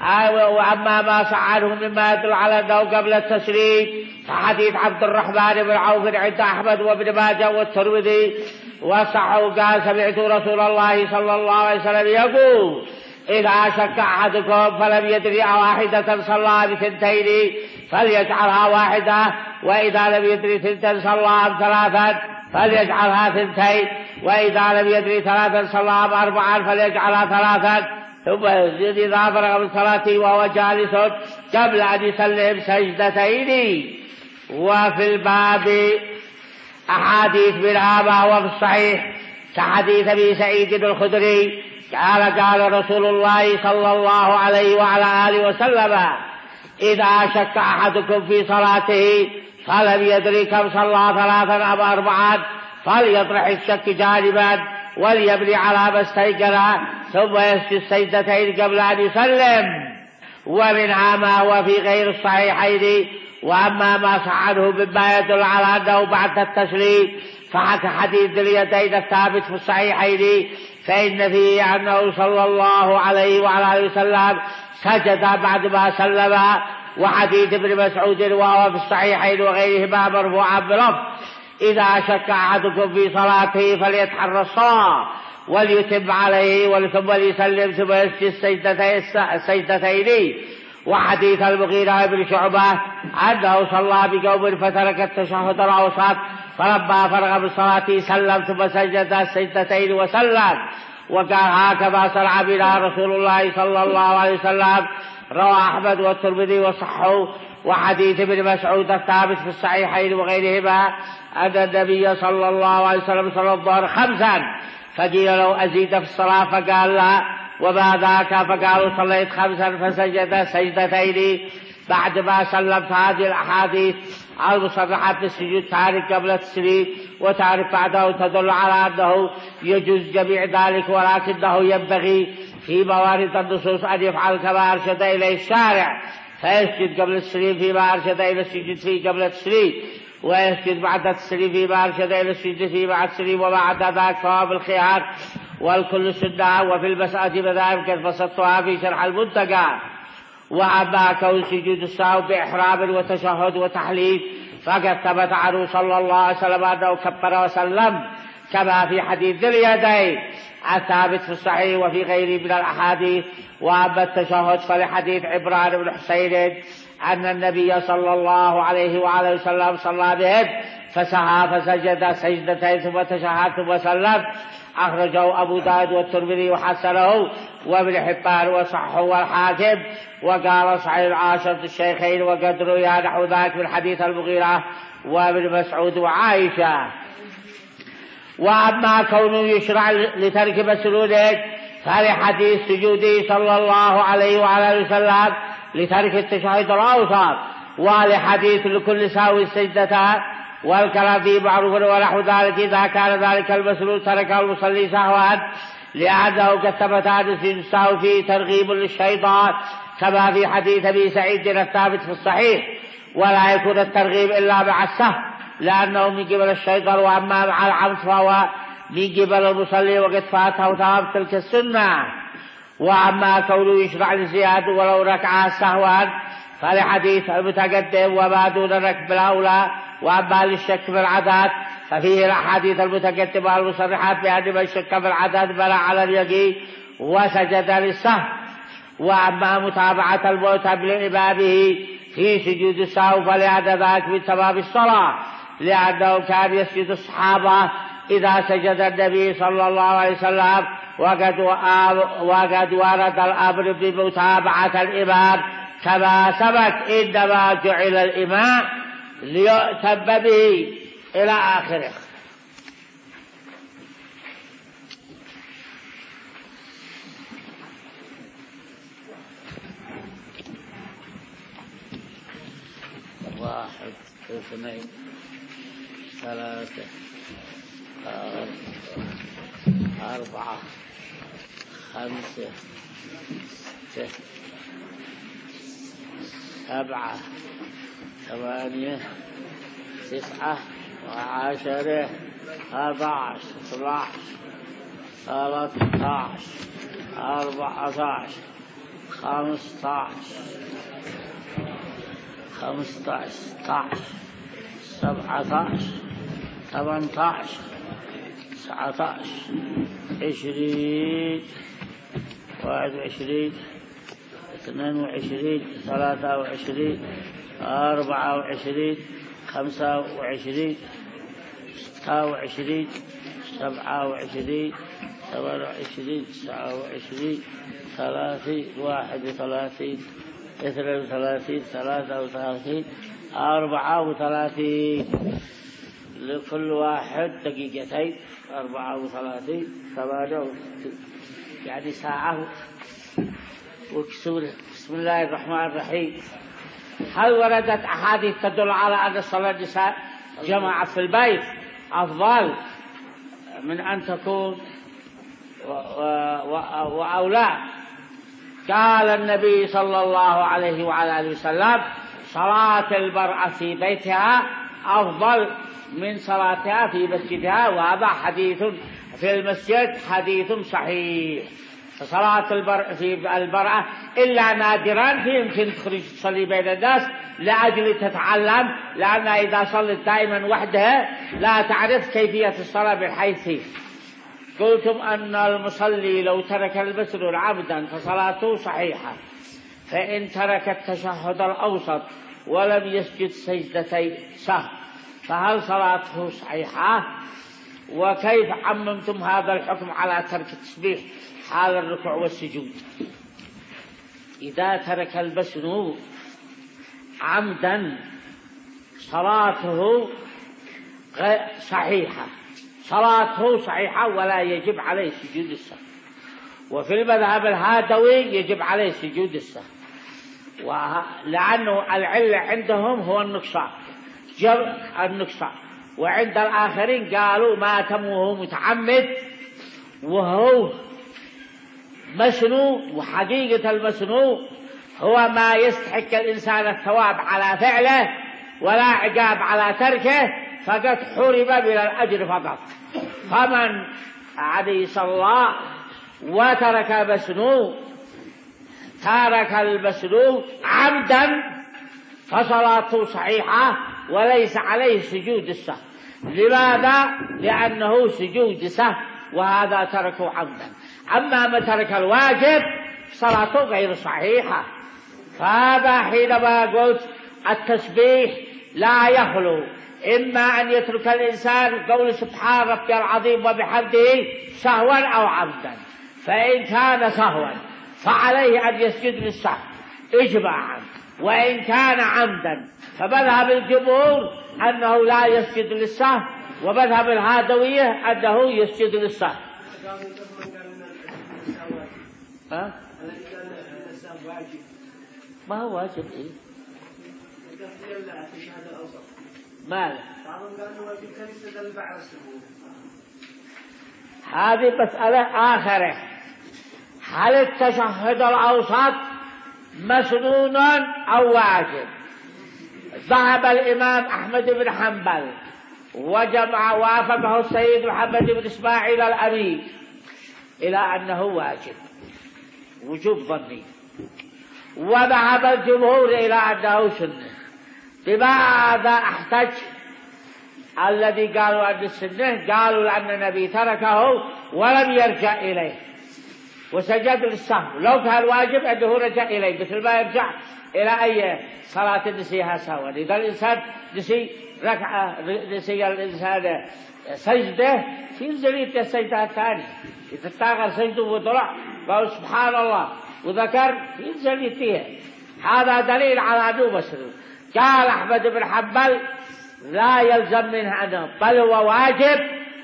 Speaker 1: وأما ما صعده مما يدل على أنه قبل التسليم فحديث عبد الرحمن بن عوف عند أحمد وابن ماجه والترمذي وصححه قال سمعت رسول الله صلى الله عليه وسلم يقول إذا شك أحدكم فلم يدري واحدة صلى بثنتين فليجعلها واحدة، وإذا لم يدري ثنتا صلى ثلاثا فليجعلها ثنتين، وإذا لم يدري ثلاثا صلى أربعا فليجعلها ثلاثا، ثم يسجد إذا فرغ من صلاته وهو جالس قبل أن يسلم سجدتين. وفي الباب أحاديث منها ما هو في الصحيح كحديث أبي سعيد الخدري قال قال رسول الله صلى الله عليه وعلى آله وسلم إذا شك أحدكم في صلاته فلم يدري كم صلى ثلاثا أو أربعا فليطرح الشك جانبا وليبني على ما استيقن ثم يسجد سجدتين قبل أن يسلم. ومنها ما هو في غير الصحيحين. وأما ما صعده مما يدل على أنه بعد التسليم فحكى حديث اليدين الثابت في الصحيحين فإن فيه أنه صلى الله عليه وعلى آله وسلم سجد بعد ما سلم، وحديث ابن مسعود وهو في الصحيحين وغيرهما مرفوعا بلفظ إذا شك أحدكم في صلاته فليتحرى الصلاة وليتم عليه ثم ليسلم ثم يسجد السجدتين. وحديث المغيرة بن شعبة أنه صلى بقوم فترك التشهد الأوسط فلما فرغ من صلاته سلم ثم سجد السجدتين وسلم، وقال هكذا صنع بنا رسول الله صلى الله عليه وسلم. روى أحمد والترمذي وصححه. وحديث ابن مسعود الثابت في الصحيحين وغيرهما أن النبي صلى الله عليه وسلم صلى الظهر خمسا فقيل له أزيد في الصلاة فقال لا وما ذاك، فقالوا صليت خمسا فسجد سجدتين بعد ما سلمت. هذه الأحاديث المصرحة بالسجود تعرف قبل التسليم وتعرف بعده تدل على أنه يجوز جميع ذلك، ولكنه ينبغي في موارد النصوص أن يفعل كما أرشد إليه الشارع فيسجد قبل التسليم فيما أرشد إلى السجود فيه قبل التسليم، ويسجد بعد التسليم فيما أرشد إلى السجود فيه بعد التسليم، وبعد ذلك فهو بالخيار والكل سنة. وفي المسألة مذاهب قد بسطتها في شرح المنتقى. وأما كون سجود السهو بإحرام وتشهد وتحليل فقد ثبت عنه صلى الله عليه وسلم أنه كبر وسلم كما في حديث ذي اليدين الثابت في الصحيح وفي غيره من الأحاديث. وأما التشهد فلحديث عمران بن حسين أن النبي صلى الله عليه وعلى وسلم صلى بهم فسعى فسجد سجدتين ثم تشهد ثم سلم. أخرجه أبو داود والترمذي وحسنه وابن حبان وصححه والحاكم. وقال صحيح العاشرة الشيخين وقد روي نحو ذلك من حديث المغيرة وابن مسعود وعائشة. وأما كونه يشرع لترك مسنوده فلحديث سجوده صلى الله عليه وعلى وسلم لترك التشهد الأوسط، ولحديث لكل ساوي السجدتان والكلام فيه معروف ونحو ذلك إذا كان ذلك المسنود تركه المصلي سهوا، لأنه قد ثبت حديث السهو فيه ترغيب للشيطان كما في حديث أبي سعيد الثابت في الصحيح، ولا يكون الترغيب إلا مع السهو لأنه من قبل الشيطان، وأما مع العمد فهو من قبل المصلي وقد فاته ثواب تلك السنة. وأما كونه يشرع لزيادة ولو ركعة سهوا فلحديث المتقدم وما دون ركب الأولى. وأما للشك في العدد ففيه الأحاديث المتقدمة المصرحات بأن من شك في العدد بنى على اليقين وسجد للسهو. وأما متابعة المعتم لإمامه في سجود السهو فلأن ذلك من تمام الصلاة، لأنه كان يسجد الصحابة إذا سجد النبي صلى الله عليه وسلم، وقد وقد ورد الأمر بمتابعة الإمام كما سبق إنما جعل الإمام ليؤتم به إلى آخره. واحد اثنين ثلاثة أربعة خمسة ستة سبعة ثمانية تسعة وعشرة أربعة اثنا عشر ثلاثة عشر أربعة عشر خمسة عشر خمسة عشر ستة عشر سبعة عشر ثمانية عشر تسعة عشر عشرين واحد وعشرين اثنين وعشرين ثلاثة وعشرين أربعة وعشرين خمسة وعشرين ستة وعشرين سبعة وعشرين ثمانية وعشرين تسعة وعشرين ثلاثين واحد وثلاثين اثنين وثلاثين ثلاثة وثلاثين أربعة وثلاثين، لكل واحد دقيقتين أربعة وثلاثين ثمانية وستين يعني ساعة وكسورة. بسم الله الرحمن الرحيم. هل وردت أحاديث تدل على أن صلاة النساء جماعة في البيت أفضل من أن تكون وأولى؟ قال النبي صلى الله عليه وعلى آله وسلم صلاة المرأة في بيتها أفضل من صلاتها في مسجدها، وهذا حديث في المسجد حديث صحيح. فصلاة المرأة في المرأة إلا نادرا يمكن تخرج تصلي بين الناس لأجل تتعلم، لأنها إذا صلت دائما وحدها لا تعرف كيفية الصلاة بحيث قلتم أن المصلي لو ترك المسنون عمدا فصلاته صحيحة، فإن ترك التشهد الأوسط ولم يسجد سجدتي سهو فهل صلاته صحيحة؟ وكيف عممتم هذا الحكم على ترك التسبيح حال الركوع والسجود؟ إذا ترك المسنون عمدا صلاته صحيحة صلاته صحيحة ولا يجب عليه سجود السهو. وفي المذهب الهادوي يجب عليه سجود السهو، لأنه العلة عندهم هو النقصان جر النقصان، وعند الآخرين قالوا ما تموه متعمد وهو مسنون. وحقيقة المسنون هو ما يستحق الإنسان الثواب على فعله ولا عقاب على تركه، فقد حرم من الأجر فقط. فمن عليه صلى وترك مسنون ترك المسنون عمدا فصلاته صحيحة وليس عليه سجود السهو. لماذا؟ لأنه سجود سهو وهذا تركه عمدا. أما من ترك الواجب صلاته غير صحيحة. فهذا حينما قلت التسبيح لا يخلو إما أن يترك الإنسان قول سبحان ربي العظيم وبحمده سهوا أو عمدا، فإن كان سهوا فعليه أن يسجد للسهو إجماعا، وإن كان عمدا فمذهب الجمهور أنه لا يسجد للسهو ومذهب الهادوية أنه يسجد للسهو. ها؟ ما هو واجب إيه؟ ماذا؟ هذه مسألة آخرة. هل التشهد الأوسط مسنون أو واجب؟ ذهب الإمام أحمد بن حنبل وجمع وافقه السيد محمد بن إسماعيل الأمير إلى أنه واجب وجوب ظني، وذهب الجمهور إلى أنه سنة. بماذا احتج الذي قالوا أن السنة؟ قالوا لأن النبي تركه ولم يرجع إليه وسجد للسهو. لو كان واجب أنه رجع إليه، مثل ما يرجع إلى أي صلاة نسيها سهوا. إذا الإنسان نسي ركعة، نسي الإنسان سجدة، ينزل يبدأ السجدة الثانية. إذا تاغر سجده وطلع قال سبحان الله وذكر، ينزل يتيه. هذا دليل على أنه مسنون. قال أحمد بن حنبل لا يلزم منه أنه، بل هو واجب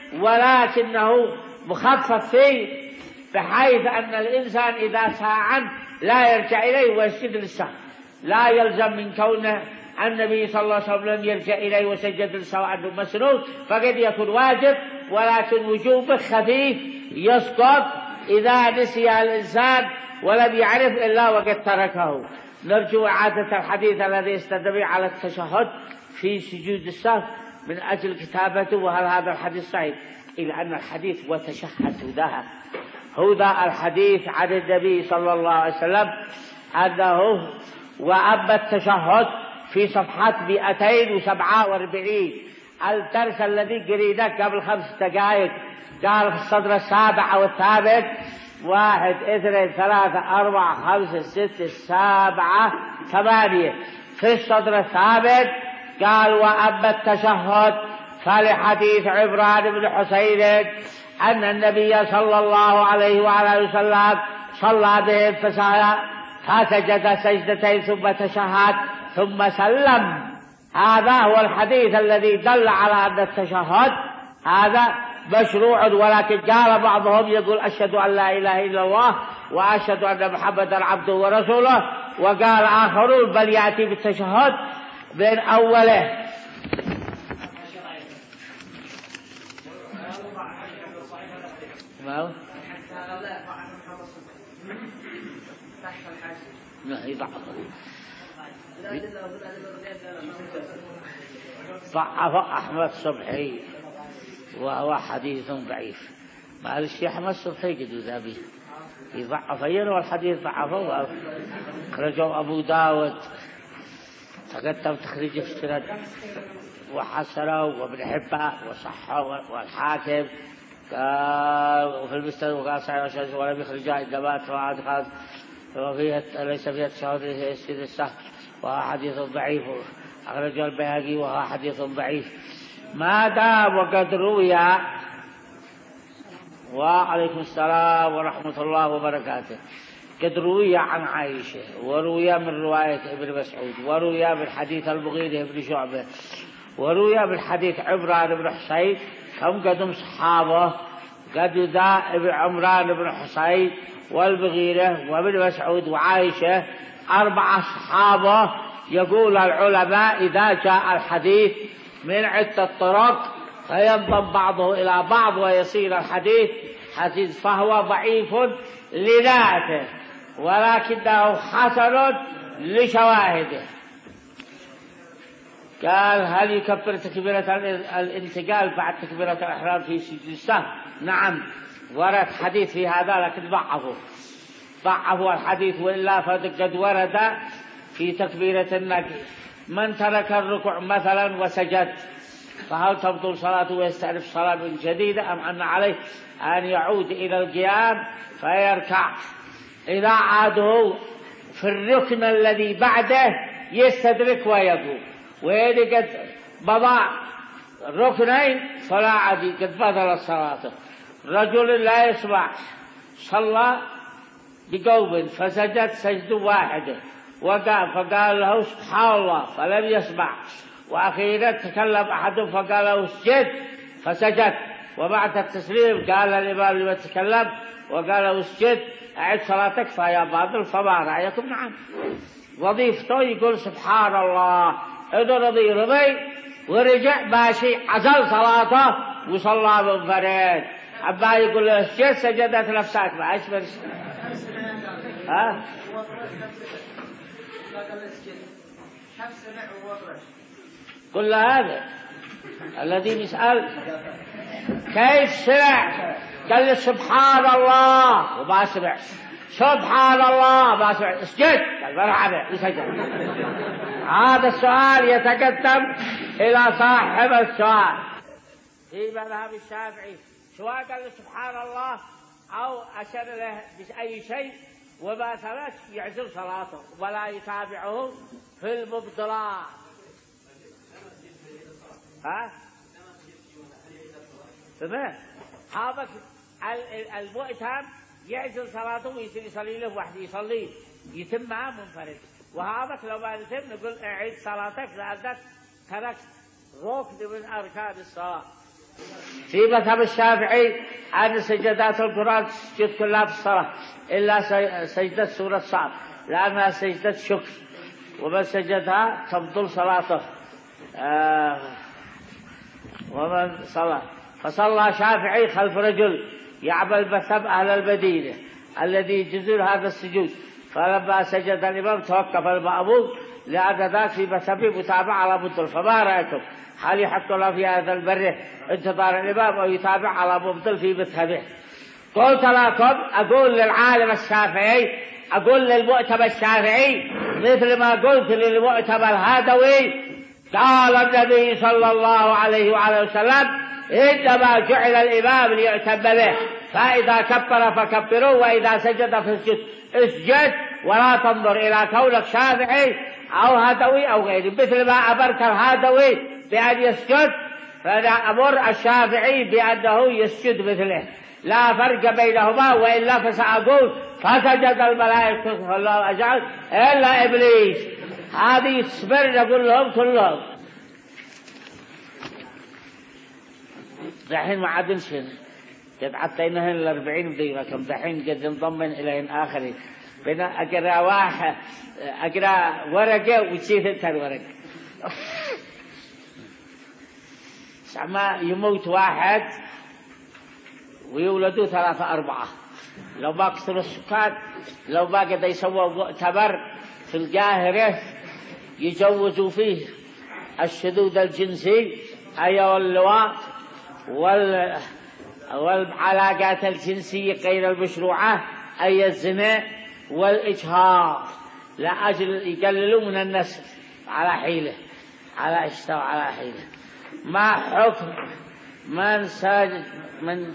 Speaker 1: ولكنه مخفف فيه، بحيث أن الإنسان إذا سعى عنه لا يرجع إليه ويسجد للسهو. لا يلزم من كونه النبي صلى الله عليه وسلم يرجع إليه وسجد للسهو أنه مسنون، فقد يكون واجب، ولكن وجوبه خفيف يسقط إذا نسي الإنسان ولم يعرف إلا وقد تركه. نرجو إعادة الحديث الذي استدل على التشهد في سجود السهو من أجل كتابته، وهل هذا الحديث صحيح؟ إلا أن الحديث وتشهد ذهب هو ذا الحديث عن النبي صلى الله عليه وسلم أنه وأما التشهد في صفحة مئتين وسبعة وأربعين. الدرس الذي قريناه قبل خمس دقائق قال في الصدر السابع والثامن واحد اثنين ثلاثة أربعة خمسة ستة سبعة ثمانية. في الصدر الثامن قال وأما التشهد فلحديث عمران بن حسين أن النبي صلى الله عليه وعلى وسلم صلى بهم فسجد سجدتين ثم تشهد ثم سلم. هذا هو الحديث الذي دل على أن التشهد هذا مشروع، ولكن قال بعضهم يقول أشهد أن لا إله إلا الله وأشهد أن محمدا عبده ورسوله، وقال آخرون بل يأتي بالتشهد من أوله. ضعف أحمد الصبحي وهو حديث ضعيف. ما الشيخ أحمد الصبحي قد ذابي يضعف أيضا، والحديث ضعفه أخرجه أبو داود تقدم تخريجه في السند وحسنه وابن حبان وصحه والحاكم وفي المستدرك وقال صحيح ولم يخرجها إنما أتباعات خاص وفيها ليس فيها تشهد يسجد السهو وهو حديث ضعيف. أخرجه البيهقي وهو حديث ضعيف. ما دام وقد روي وعليكم السلام ورحمة الله وبركاته قد روي عن عائشة وروي من رواية ابن مسعود وروي من حديث المغيرة بن شعبة وروي من حديث عمران بن حسين. كم قدم صحابة قد ذا عمران بن حسين والمغيرة وابن مسعود وعائشة أربعة صحابة. يقول العلماء إذا جاء الحديث من عدة طرق فينضم بعضه إلى بعض ويصير الحديث حديث فهو ضعيف لذاته ولكنه حسن لشواهده. قال هل يكفر تكبيرة الانتقال بعد تكبيرة الإحرام في سجود السهو؟ نعم ورد حديث في هذا لكن ضعفه ضعفوا الحديث، وإلا فقد ورد في تكبيرة النقل من ترك الركوع مثلا وسجد فهل تبطل صلاته ويستأنف صلاة جديدة أم أن عليه أن يعود إلى القيام فيركع؟ إذا عاده في الركن الذي بعده يستدرك ويقوم، وإذا قد بضع ركنين فلا عادي قد بطل صلاته. رجل لا يسمع صلى بقوم فسجد سجد واحدة وقام فقال له سبحان الله فلم يسمع، وأخيرا تكلم أحد فقال له اسجد فسجد، وبعد التسليم قال الإمام لمن تكلم وقال له اسجد أعد صلاتك فيا باطل، فما رأيكم؟ نعم. وظيفته يقول سبحان الله، إذا رضي رضي ورجع ماشي عزل صلاته وصلى منفرد. عبا يقول له اسجد سجدت نفسك ما أشبه. ها؟ قل له هذا الذي يسأل كيف سمع؟ قال له سبحان الله وما سمع، سبحان الله ما سمع، اسجد قال مرحبا وسجد. هذا السؤال يتقدم إلى صاحب السؤال. في مذهب الشافعي سواء قال له سبحان الله أو أشار له بأي شيء وما ثبت يعزل صلاته ولا يتابعه في المبطلات. ها؟ تمام. هذا المؤتم يعزل صلاته ويصلي له وحده، يصلي يتم معه منفرد. وهذا لو ما يتم نقول اعيد صلاتك لأنك تركت ركن من أركان الصلاة. في مذهب الشافعي أن سجدات القرآن تسجد كلها في الصلاة إلا سجدة سورة صعب لأنها سجدة شكر، ومن سجدها تبطل صلاته. آه ومن صلى فصلى شافعي خلف رجل يعمل مثل أهل المدينة الذي يجوز هذا السجود، فلما سجد الإمام توقف المأموم لأن ذاك في مثل متابعة على مبطل. فما رأيكم؟ هل يحق له في هذا البر انتظار الإمام أو يتابع على مبطل في مذهبه؟ قلت لكم أقول للعالم الشافعي، أقول للمؤتم الشافعي مثل ما قلت للمؤتم الهادوي. قال النبي صلى الله عليه وعلى وسلم إنما جعل الإمام ليعتم به، فإذا كبر فكبروا وإذا سجد فاسجد اسجد، ولا تنظر إلى كونك شافعي أو هادوي أو غيره. مثل ما أمرت الهادوي بأن يسجد فأنا أمر الشافعي بأنه يسجد مثله، لا فرق بينهما. وإلا فسأقول فسجد الملائكة فالله أجعل إلا إبليس. هذه تصبر نقول لهم كلهم. دحين ما عاد نشن قد عطيناهن الأربعين دقيقة كم دحين قد نضمن إليهن آخرين. بنا أقرأ واحد أقرأ ورقة وتشيث انت الورقة. سما يموت واحد ويولدوا ثلاثة أربعة، لو ما كثروا السكان لو ما قد يسووا مؤتمر في القاهرة يجوزوا فيه الشذوذ الجنسي أي واللواط وال والعلاقات الجنسية غير المشروعة أي الزنا والإجهاض لأجل يقللوا من النسل على حيلة على اشتوى على حيلة. ما حكم من ساجد من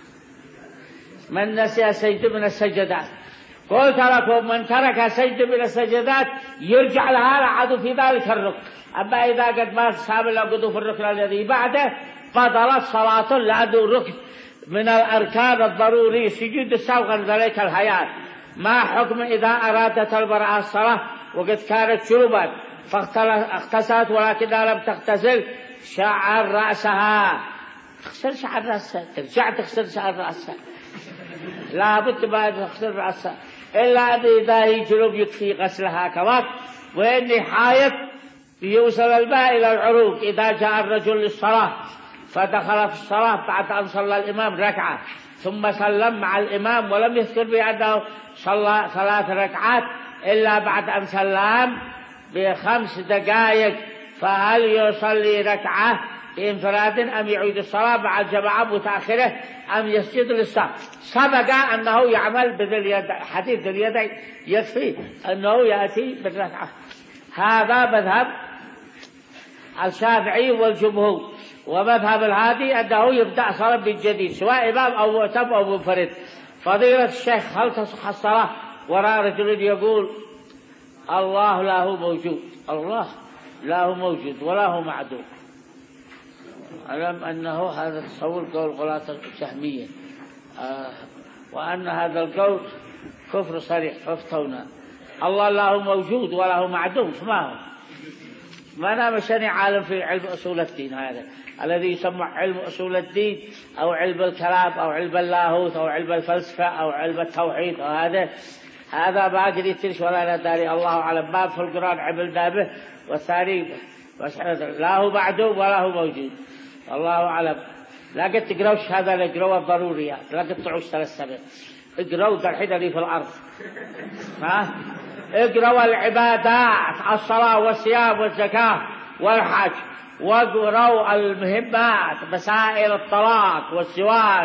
Speaker 1: من نسي سجد من السجدات؟ قلت لكم من ترك سجد من السجدات يرجع لها العدو في ذلك الركن. أما إذا قد ما ساب العدو في الركن الذي بعده بطلت صلاة لأنه ركن من الأركان الضروري سجود السهو عن ذلك الحياة. ما حكم إذا أرادت المرأة الصلاة وقد كانت جنبا فاغتسلت ولكنها لم تغتسل شعر رأسها؟ تغسل شعر رأسها، ترجع تغسل شعر رأسها، لا بد ما تغسل رأسها إلا أن إذا هي جنوب يكفي غسلها كمان. وإني حائط يوصل الماء إلى العروق إذا جاء الرجل للصلاة فدخل في الصلاة بعد أن صلى الإمام ركعة ثم سلم مع الإمام ولم يذكر بأنه صلى ثلاث ركعات إلا بعد أن سلم بخمس دقائق، فهل يصلي ركعة بانفراد أم يعيد الصلاة مع الجماعة متأخرة أم يسجد للسهو؟ سبق أنه يعمل بذي اليد، حديث ذي اليدين يكفي أنه يأتي بالركعة. هذا مذهب الشافعي والجمهور. ومذهب الهادي أنه يبدأ صلاة بالجديد سواء إمام أو مؤتم أو منفرد. فضيلة الشيخ هل تصح الصلاة وراء رجل يقول الله لا هو موجود؟ الله لا هو موجود ولا هو معدوم. أعلم أنه هذا تصور قول غلاة الجهمية آه وأن هذا القول كفر صريح. فافتونا الله لا هو موجود ولا هو معدوم فما هو؟ ما أنا مشاني عالم في علم أصول الدين، هذا الذي يسمى علم أصول الدين أو علم الكلام أو علم اللاهوت أو علم الفلسفة أو علم التوحيد، وهذا هذا ما قد ترش ولا نداري، الله أعلم. باب في القرآن عملنا به، والثاني لا هو معدوم ولا هو موجود، الله أعلم. لا قد تقرأوش هذا القراءة الضرورية، لا قد تعوش ثلاث سنين اقرأوا الحين اللي في الأرض، ها اقرأوا العبادات، الصلاة والصيام والزكاة والحج، واقرأوا المهمات، مسائل الطلاق والزواج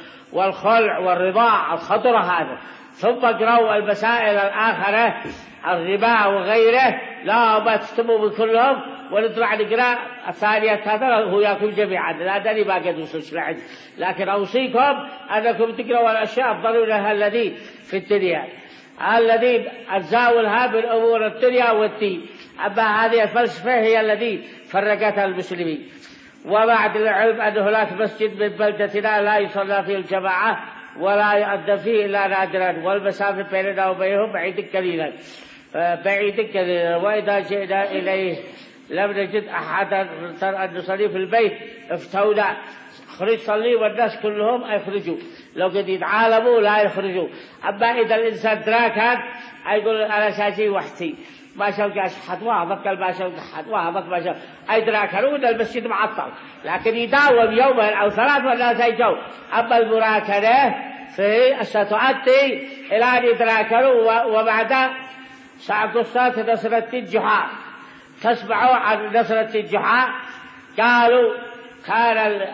Speaker 1: والخلع والرضاع الخطرة هذا، ثم اقرأوا المسائل الآخرة الربا وغيره، لا ما تستموا بكلهم ونطلع نقرأ الثانية هذا هو ياكل جميعا، لا داني ما قد وصلش لعد، لكن أوصيكم أنكم تقرأوا الأشياء الضرورية الذي في الدنيا، الذي أجزاؤها من أمور الدنيا والدين. أما هذه الفلسفة هي التي فرقتها المسلمين. وبعد العلم أن هناك مسجد من بلدتنا لا يصلى فيه الجماعة ولا يؤذن فيه إلا نادرا، والمسافة بيننا وبينهم بعيد قليلا بعيد قليلا، وإذا جئنا إليه لم نجد أحدا أن نصلي في البيت افتونا، خرج صلي والناس كلهم يخرجوا، لو قد يتعالموا لا يخرجوا. أما إذا الإنسان دراكا يقول أنا ساجي وحدي ما شوق أحد واحد ما شوق أحد واحد ما شوق أي دراكرون المسجد معطل، لكن يداوم يوما أو ثلاث ولا يجوا. أما المراكنة في ستؤدي إلى أن يدراكروا، وبعد ساعة قصة نصرة الجحا. تسمعوا عن نصرة الجحا؟ قالوا كان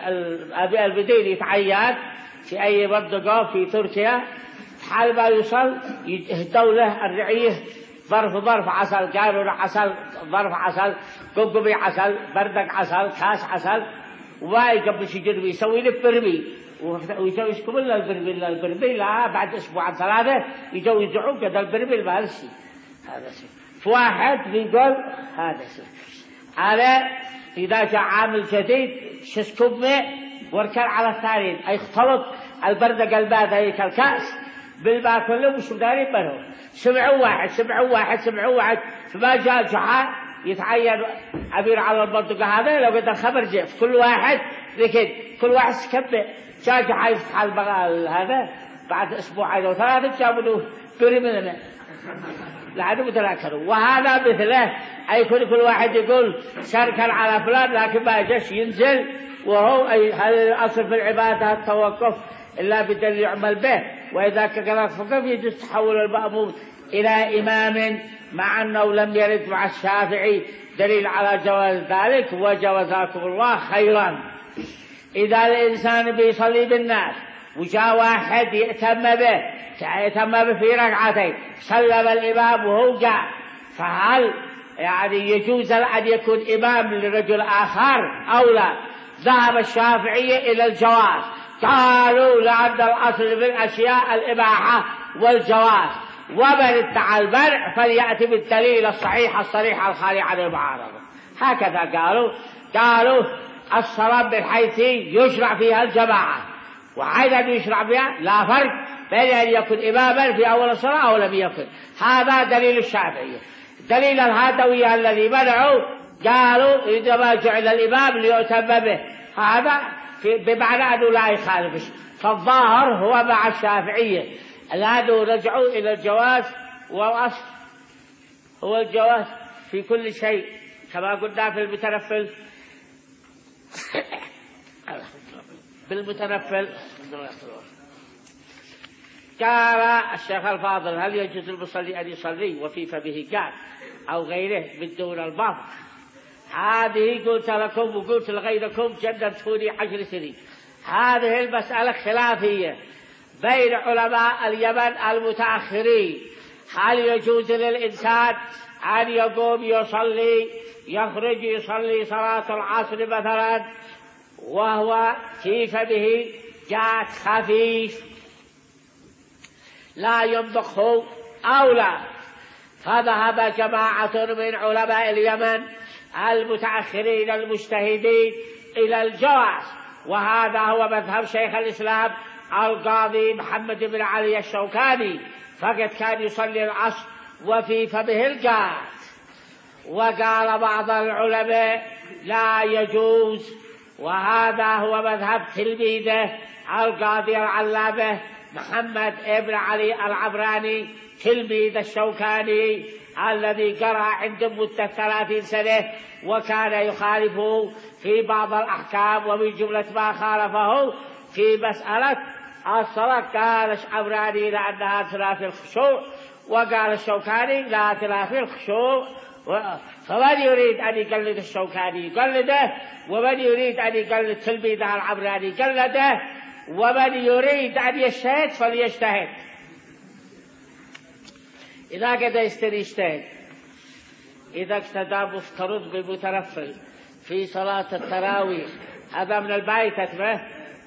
Speaker 1: البديل يتعين في أي منطقة في تركيا، حال ما يوصل يهدوا له الرعية ظرف ظرف عسل، قالوا له عسل ظرف عسل، قبقبي عسل، بردك عسل، كاس عسل، وما يقبل شجر يسوي له برميل ويسوي كل البرميل البرميل لا بعد أسبوع ثلاثة يجوا يزعوا كذا البرميل ما هالشيء هذا شيء. فواحد بيقول هذا شيء على إذا جاء عامل جديد شسكبه وركل على الثاني يختلط البردق الباد هيك الكاس بالماء كله وش داري منه. سمعوا واحد سمعوا واحد سمعوا واحد فما جاء جحا يتعين أمير على المنطقة هذا، لو قد الخبر جاء كل واحد لكن كل واحد سكبه جاء جحا يفتح البغال هذا بعد أسبوعين أو ثلاثة جابوا برميل لعدم تلاكروا. وهذا مثله يكون كل واحد يقول شركا على فلان لكن ما جاش ينزل، وهو الأصل في العبادة التوقف إلا بدل يعمل به، وإذا كان فقف يجوز تحول المأموم إلى إمام مع أنه لم يرد مع الشافعي دليل على جواز ذلك، وجوزاكم الله خيرا. إذا الإنسان بيصلي بالناس وجاء واحد يأتم به يأتم به في ركعتين سلم الإمام وهو قاعد، فهل يعني يجوز أن يكون إمام لرجل آخر أو لا؟ ذهب الشافعية إلى الجواز، قالوا لأن الأصل في الأشياء الإباحة والجواز، ومن ادعى المنع فليأتي بالدليل الصحيح الصريح الخالي عن المعارضة. هكذا قالوا. قالوا الصلاة من حيث يشرع فيها الجماعة وحيث يشرع فيها لا فرق بين أن يكون إماما في أول الصلاة أو لم يكن. هذا دليل الشافعية. دليل الهادوية الذي منعوا قالوا إنما جعل الإمام ليؤتم به، هذا بمعنى أنه لا يخالفش، فالظاهر هو مع الشافعية. الهادو رجعوا إلى الجواز، والأصل هو الجواز في كل شيء كما قلنا في المتنفل بالمتنفل. قال الشيخ الفاضل هل يجوز المصلي أن يصلي وفي فمه قال أو غيره من دون الباب؟ هذه قلت لكم وقلت لغيركم جددتوني عشر سنين. هذه المسألة خلافية بين علماء اليمن المتأخرين. هل يجوز للإنسان أن يقوم يصلي يخرج يصلي صلاة العصر مثلا وهو في فمه جات خفيف لا يمضخه أو لا؟ فذهب جماعة من علماء اليمن المتأخرين المجتهدين إلى الجواز، وهذا هو مذهب شيخ الإسلام القاضي محمد بن علي الشوكاني، فقد كان يصلي العصر وفي فمه الجات. وقال بعض العلماء لا يجوز، وهذا هو مذهب تلميذه القاضي العلامة محمد ابن علي العبراني تلميذ الشوكاني الذي قرأ عنده مدة ثلاثين سنة وكان يخالفه في بعض الأحكام، ومن جملة ما خالفه في مسألة الصلاة قال العبراني لأنها تنافي الخشوع، وقال الشوكاني لا تنافي الخشوع. فمن يريد أن يقلد الشوكاني يقلده، ومن يريد أن يقلد تلميذه العبراني يقلده، ومن يريد أن يجتهد فليجتهد. إذا قد يستري يجتهد. إذا اقتدى مفترض بمتنفل في صلاة التراويح، هذا من البيت أتبه.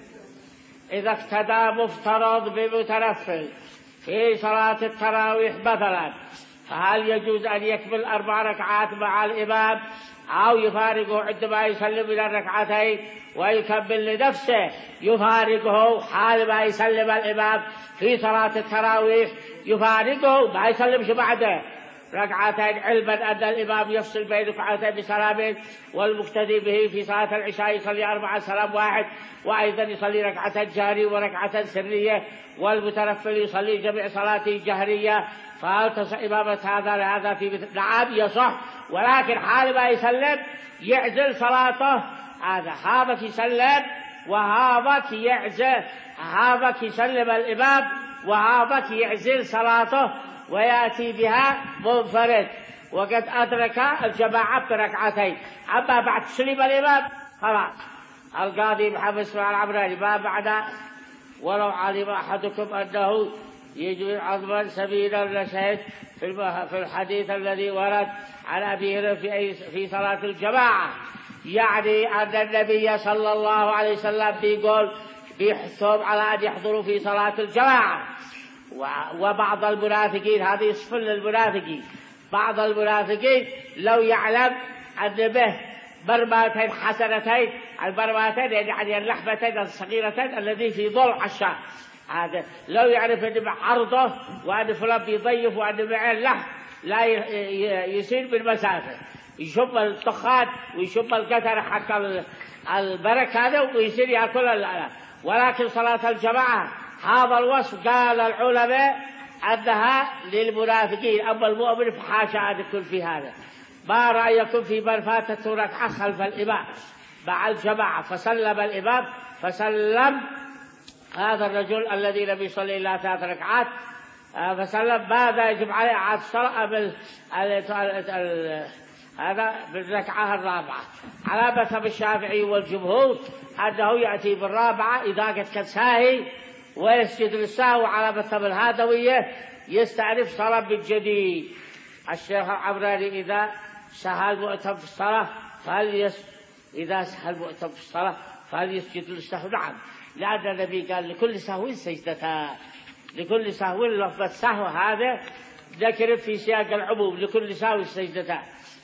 Speaker 1: إذا اقتدى مفترض بمتنفل في صلاة التراويح مثلا، فهل يجوز أن يكمل أربع ركعات مع الإمام أو يفارقه عندما يسلم إلى الركعتين ويكمل لنفسه؟ يفارقه حال ما يسلم الإمام في صلاة التراويح، يفارقه ما يسلمش بعده ركعتين، علما أن الإمام يفصل بين ركعتين بسلامين، والمقتدي به في صلاة العشاء يصلي أربعة سلام واحد، وأيضا يصلي ركعتين جهرية وركعتين سرية، والمتنفل يصلي جميع صلاته جهرية. فهل تصح إمامة هذا لهذا في مثل؟ نعم يصح، ولكن حال ما يسلم يعزل صلاته. هذا هذاك يسلم وهذاك يعزل، هذاك يسلم الإمام وهذاك يعزل صلاته ويأتي بها منفرد وقد أدرك الجماعة بركعتين. أما بعد تسليم الإمام خلاص. القاضي محمد اسماعيل العبراني ما بعد ولو علم أحدكم أنه يجري عظما سبيلا لشهد في الحديث الذي ورد عن أبي هريرة في في صلاة الجماعة، يعني أن النبي صلى الله عليه وسلم بيقول بيحثهم على أن يحضروا في صلاة الجماعة. وبعض المنافقين، هذه يصف للمنافقين، بعض المنافقين لو يعلم أن به برمتين حسنتين، البرمتين يعني اللحمتين الصغيرتين الذي في ضلع الشاة، هذا لو يعرف أن بعرضه وأن فلان بيضيف وأن معه اللحم لا يصير بالمسافة، يشب الطخان ويشب القتر حق البركة هذا ويصير يأكل اللحم. ولكن صلاة الجماعة هذا الوصف قال العلماء أنها للمنافقين، أما المؤمن فحاشا أن يكون في هذا. ما رأيكم في من فاتته ركعة خلف الإمام مع الجماعة فسلم الإمام فسلم هذا الرجل الذي لم يصلي إلا ثلاث ركعات فسلم، ماذا يجب عليه إعادة الصلاة بال هذا بالركعة الرابعة؟ على مذهب الشافعي والجمهور أنه يأتي بالرابعة إذا قد كان ساهي ويسجد للسهو. على مذهب الهادوية يستأنف صلاة بالجديد. الشيخ العبراني إذا سهى المؤتم في الصلاة فهل يس... إذا سهى المؤتم في الصلاة فهل يسجد للسهو؟ نعم، لأن النبي قال لكل سهو سجدتان، لكل سهو لفظة سهو هذا ذكر في سياق العموم، لكل سهو سجدتان.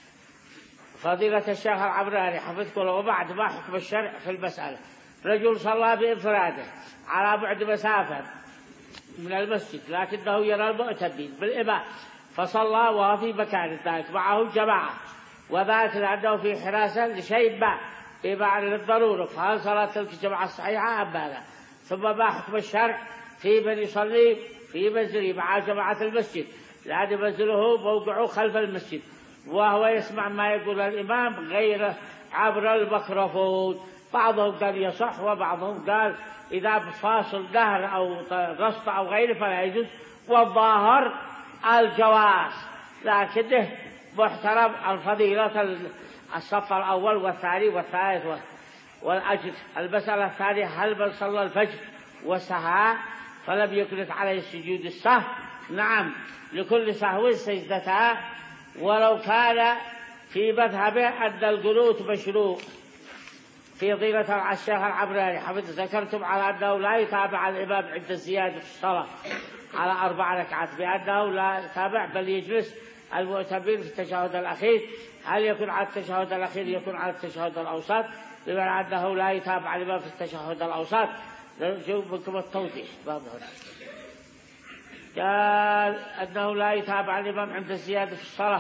Speaker 1: فضيلة الشيخ العبراني حفظكم الله، وبعد ما حكم الشرع في المسألة، رجل صلى بإنفراده على بعد مسافة من المسجد لكنه يرى المؤتمين بالإمام فصلى وهو في مكان ذلك معه الجماعة، وذلك لأنه في حراسة لشيء ما بمعنى الضرورة، فهل صلاة تلك الجماعة الصحيحة أم لا؟ ثم ما حكم الشرع في من يصلي في منزله مع جماعة المسجد، لأن منزله موقعه خلف المسجد وهو يسمع ما يقول الإمام غير عبر الميكروفون؟ بعضهم قال يصح وبعضهم قال إذا فاصل نهر أو غصب أو غيره فلا يجوز، والظاهر الجواز، لكنه محترم الفضيلة الصف الأول والثاني والثالث والأجر. المسألة الثانية، هل من صلى الفجر وسهى فلم يكن عليه سجود السهو؟ نعم، لكل سهو سجدتان، ولو كان في مذهبه أن القنوت مشروع. في ضيلة الشيخ العبراني حفظ ذكرتم على أنه لا يتابع الإمام عند الزيادة في الصلاة على أربع ركعات، بأنه لا يتابع بل يجلس المؤتمين في التشهد الأخير. هل يكون على التشهد الأخير يكون على التشهد الأوسط؟ بمعنى أنه لا يتابع الإمام في التشهد الأوسط. نرجو منكم التوضيح. قال أنه لا يتابع الإمام عند الزيادة في الصلاة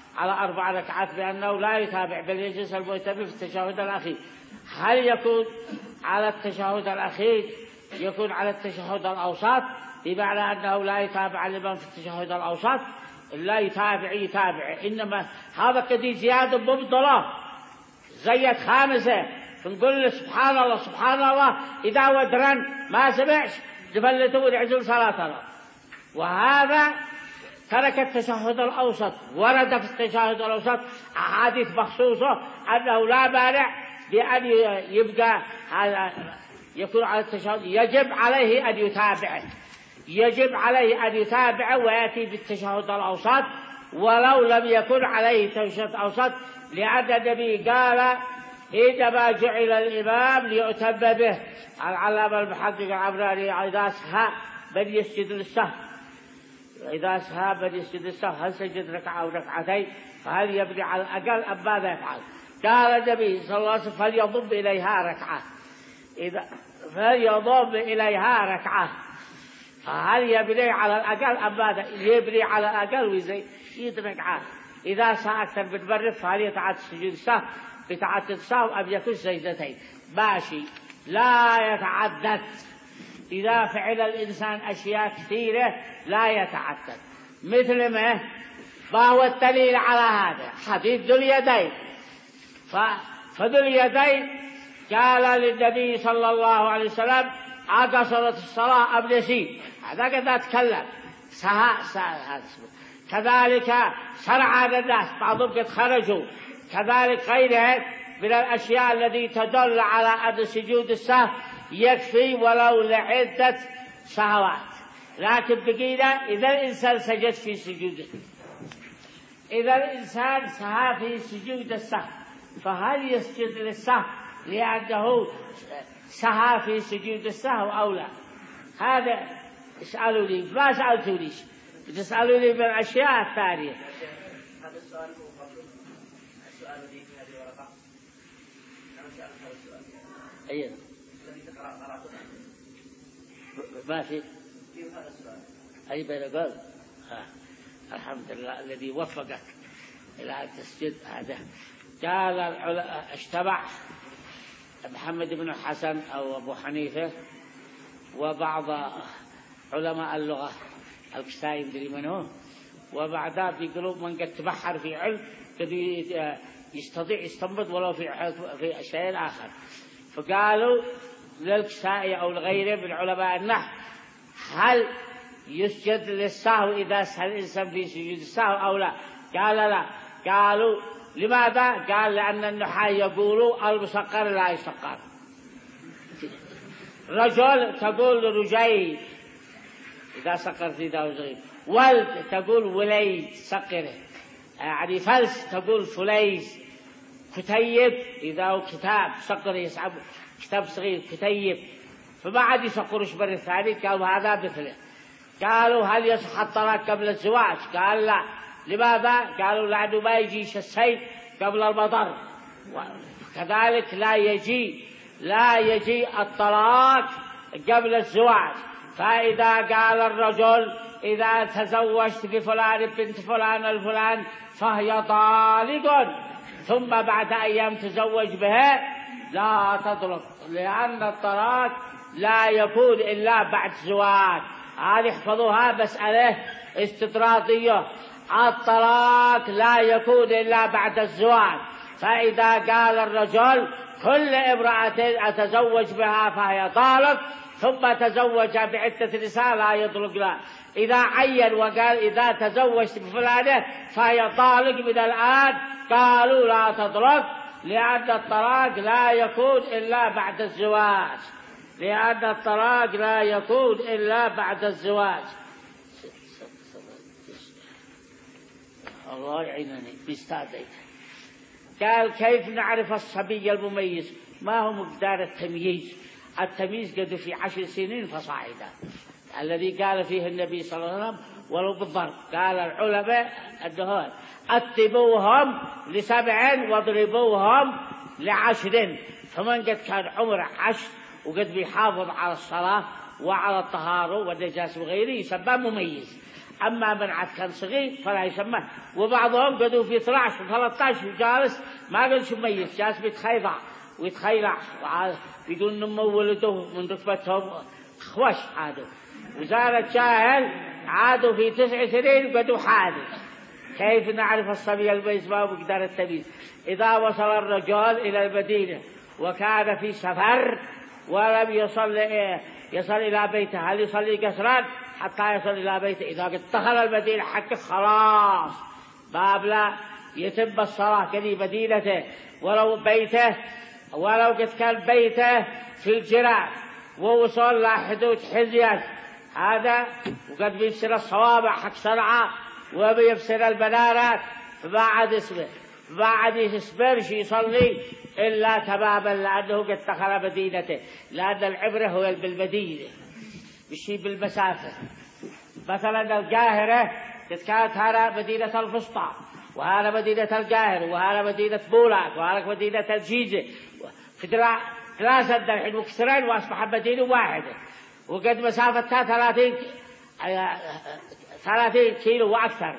Speaker 1: على أربع ركعات بأنه لا يتابع بل يجلس المؤتم في التشهد الأخير. هل يكون على التشهد الأخير يكون على التشهد الأوسط بمعنى أنه لا يتابع الإمام في التشهد الأوسط؟ لا يتابع يتابع، إنما هذا قد زيادة مبطلة زيت خامسة، فنقول له سبحان الله سبحان الله إذا ودرن ما سمعش جبلته ويعزل صلاته. وهذا ترك التشهد الأوسط. ورد في التشهد الأوسط أحاديث مخصوصة أنه لا مانع بأن يبقى يكون على التشهد، يجب عليه أن يتابعه، يجب عليه أن يتابعه ويأتي بالتشهد الأوسط ولو لم يكن عليه تشهد أوسط، لأن النبي قال إنما جعل الإمام ليؤتم به. العلامة المحقق العبراني إذا سهى بل يسجد للسهو، إذا سهى بل يسجد للسهو هل سجد ركعة أو ركعتين فهل يبني على الأقل أم ماذا يفعل؟ قال النبي صلى الله عليه وسلم فليضم إليها ركعة، إذا فليضم إليها ركعة، فهل يبني على الأقل أم ماذا؟ يبني على الأقل ويزيد ركعة. إذا سهى أكثر من مرة فهل يتعدد سجود السهو بتعدد السهو أم يكون سجدتين؟ ماشي، لا يتعدد. إذا فعل الإنسان أشياء كثيرة لا يتعدد. مثل ما ما هو الدليل على هذا؟ حديث ذو اليدين. فذو اليدين قال للنبي صلى الله عليه وسلم أقصرت الصلاة أم نسيت؟ هذا قد أتكلم سها سها. كذلك سرعان الناس بعضهم قد خرجوا. كذلك غيرها من الأشياء التي تدل على أن سجود السهو يكفي ولو لعدة سهوات. لكن بقينا إذا الإنسان سجد في سجوده، إذا الإنسان سهى في سجود السهو فهل يسجد للسهو لأنه سهى في سجود السهو أو لا؟ هذا اسألوا لي، ما سألتوا ليش تسألوا لي من الأشياء الثانية.
Speaker 2: هذا السؤال هو السؤال الذي في هذه الورقة. أنا سألت هذا السؤال.
Speaker 1: أيوه.
Speaker 2: الذي تقرأ قرأته.
Speaker 1: ما في.
Speaker 2: في هذا السؤال.
Speaker 1: أي بيقول. ها. الحمد لله الذي وفقك إلى تسجد هذا. قال اجتمع محمد بن الحسن أو أبو حنيفة وبعض علماء اللغة الكسائي مدري منه، وبعدها في قلوب من قد تبحر في علم قد يستطيع يستنبط ولو في في شيء آخر. فقالوا للكسائي أو لغيره من علماء النحو هل يسجد للسهو إذا سهى الإنسان في سجود السهو أو لا؟ قال لا. قالوا لماذا؟ قال لأن النحاة يقولوا المسقر لا يسقر. رجل تقول رجيل إذا سقرت إذا وزغير، ولد تقول وليد سقره، يعني فلس تقول فليس، كتيب إذا هو كتاب سقر يسعب كتاب صغير كتيب، فما عاد يسقرش بر الثاني. قالوا هذا مثله. قالوا هل يصح الطلاق قبل الزواج؟ قال لا. لماذا؟ قالوا لأنه ما يجيش السيل قبل المطر، كذلك لا يجي لا يجي الطلاق قبل الزواج. فإذا قال الرجل إذا تزوجت بفلان بنت فلان الفلان فهي طالق، ثم بعد أيام تزوج بها لا تطلق، لأن الطلاق لا يكون إلا بعد زواج. هذه احفظوها مسألة استطرادية، الطلاق لا يكون إلا بعد الزواج. فإذا قال الرجل كل امرأة أتزوج بها فهي طالق ثم تزوج بعدة نساء لا يطلق لا. إذا عين وقال إذا تزوجت بفلانة فهي طالق من الآن، قالوا لا تطلق، لأن الطلاق لا يكون إلا بعد الزواج، لأن الطلاق لا يكون إلا بعد الزواج. الله يعينني بيستاذي. قال كيف نعرف الصبي المميز؟ ما هو مقدار التمييز؟ التمييز قد في عشر سنين فصاعدا، الذي قال فيه النبي صلى الله عليه وسلم ولو بالضرب. قال العلماء الدهون أتبوهم لسبع واضربوهم لعشر، فمن قد كان عمره عشر وقد بيحافظ على الصلاة وعلى الطهارة والنجاسة وغيره يسمى مميز. أما من عاد كان صغير فلا يسمى. وبعضهم قدوا في اثنا عشر وثلاثة عشر وجالس ما قدش مميز، جالس بيتخيضع ويتخيلع بدون نمو ولده من رتبتهم خوش عادوا. وزارة جاهل عادوا في تسع سنين قدوا حادث. كيف نعرف الصبي الميز ما بقدر التمييز؟ إذا وصل الرجل إلى المدينة وكان في سفر ولم يصل يصل إلى بيته، هل يصلي قصرا حتى يصل إلى بيته؟ إذا قد دخل المدينة حقه خلاص باب لا يتم الصلاة كذي مدينته، ولو بيته ولو قد كان بيته في الجيران ووصل لحدود حزية هذا وقد بيفسر الصوابع حق صنعاء وبيفسر البنارات فبعد اسمه بعد يسبرش يصلي إلا تماما لأنه قد دخل مدينته، لأن العبرة هو بالمدينة مش بالمسافة. مثلا القاهرة كانت هذا مدينة الفسطاط وهذا مدينة القاهرة وهذا مدينة بولاد وهذا مدينة الجيزة، ثلاثة الحين مكسرين وأصبح مدينة واحدة وقد مسافتها ثلاثين ثلاثين كيلو وأكثر.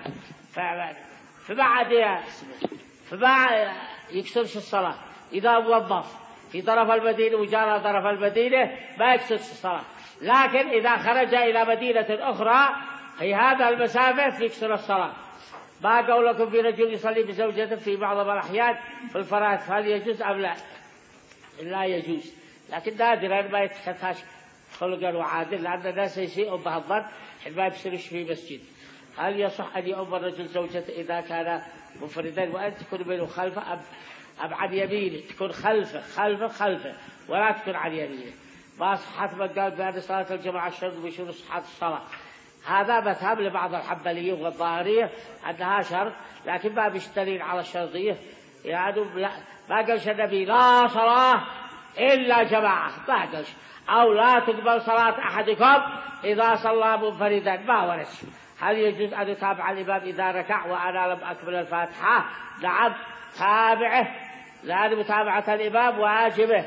Speaker 1: فبعد فبعد يكسرش الصلاة إذا موظف في طرف المدينة وجار طرف المدينة ما يكسرش الصلاة، لكن إذا خرج إلى مدينة أخرى في هذا المسافة يكسر الصلاة. ما قولكم في رجل يصلي بزوجته في بعض الأحيان في الفرائض هل يجوز أم لا؟ لا يجوز، لكن نادرا ما يتخذهاش خلقا وعادل لأن الناس يسيئوا به الظن ما يبصرش في مسجد. هل يصح أن يؤم الرجل زوجته إذا كان منفردا وأن تكون بينه خلفه أم عن يمينه؟ تكون خلفه خلفه خلفه ولا تكون عن يمينه. ما صحت من قال بأن صلاة الجماعة الشرط بشروط صحة الصلاة، هذا مذهب لبعض الحنبلية والظاهرية أنها شرط، لكن ما بيشترين على الشرطية يعني ما قالش النبي لا صلاة إلا جماعة، ما قالش أو لا تقبل صلاة أحدكم إذا صلى منفردا، ما ورث. هل يجوز أن يتابع الإمام إذا ركع وأنا لم أكمل الفاتحة؟ نعم تابعه، لأن متابعة الإمام واجبه.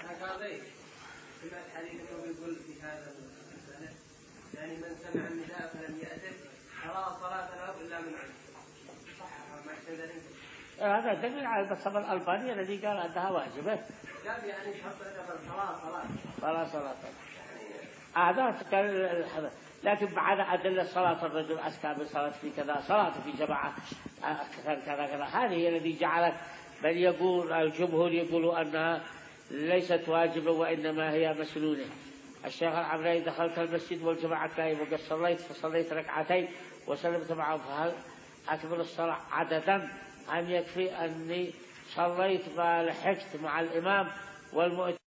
Speaker 2: يعني من سمع النداء فلم يأتي فلا صلاة له إلا من عنده، صح ما يحتاج؟
Speaker 1: هذا دليل على المذهب الألباني الذي قال أنها واجبة.
Speaker 2: قال يعني شرط الصلاة صلاة
Speaker 1: صلاة صلاة هذا كان، لكن بعد أدلة صلاة الرجل أزكى من صلاة في كذا، صلاة في جماعة أكثر كذا كذا، هذه هي الذي جعلت بل يقول الجمهور يقولوا أنها ليست واجبة وإنما هي مسنونة. الشيخ العمري دخلت المسجد والجماعة كاي وقد صليت فصليت ركعتين وسلمت معه، فهل أكمل الصلاة عددا أم يكفي أني صليت ما لحقت مع الإمام والمؤتمر؟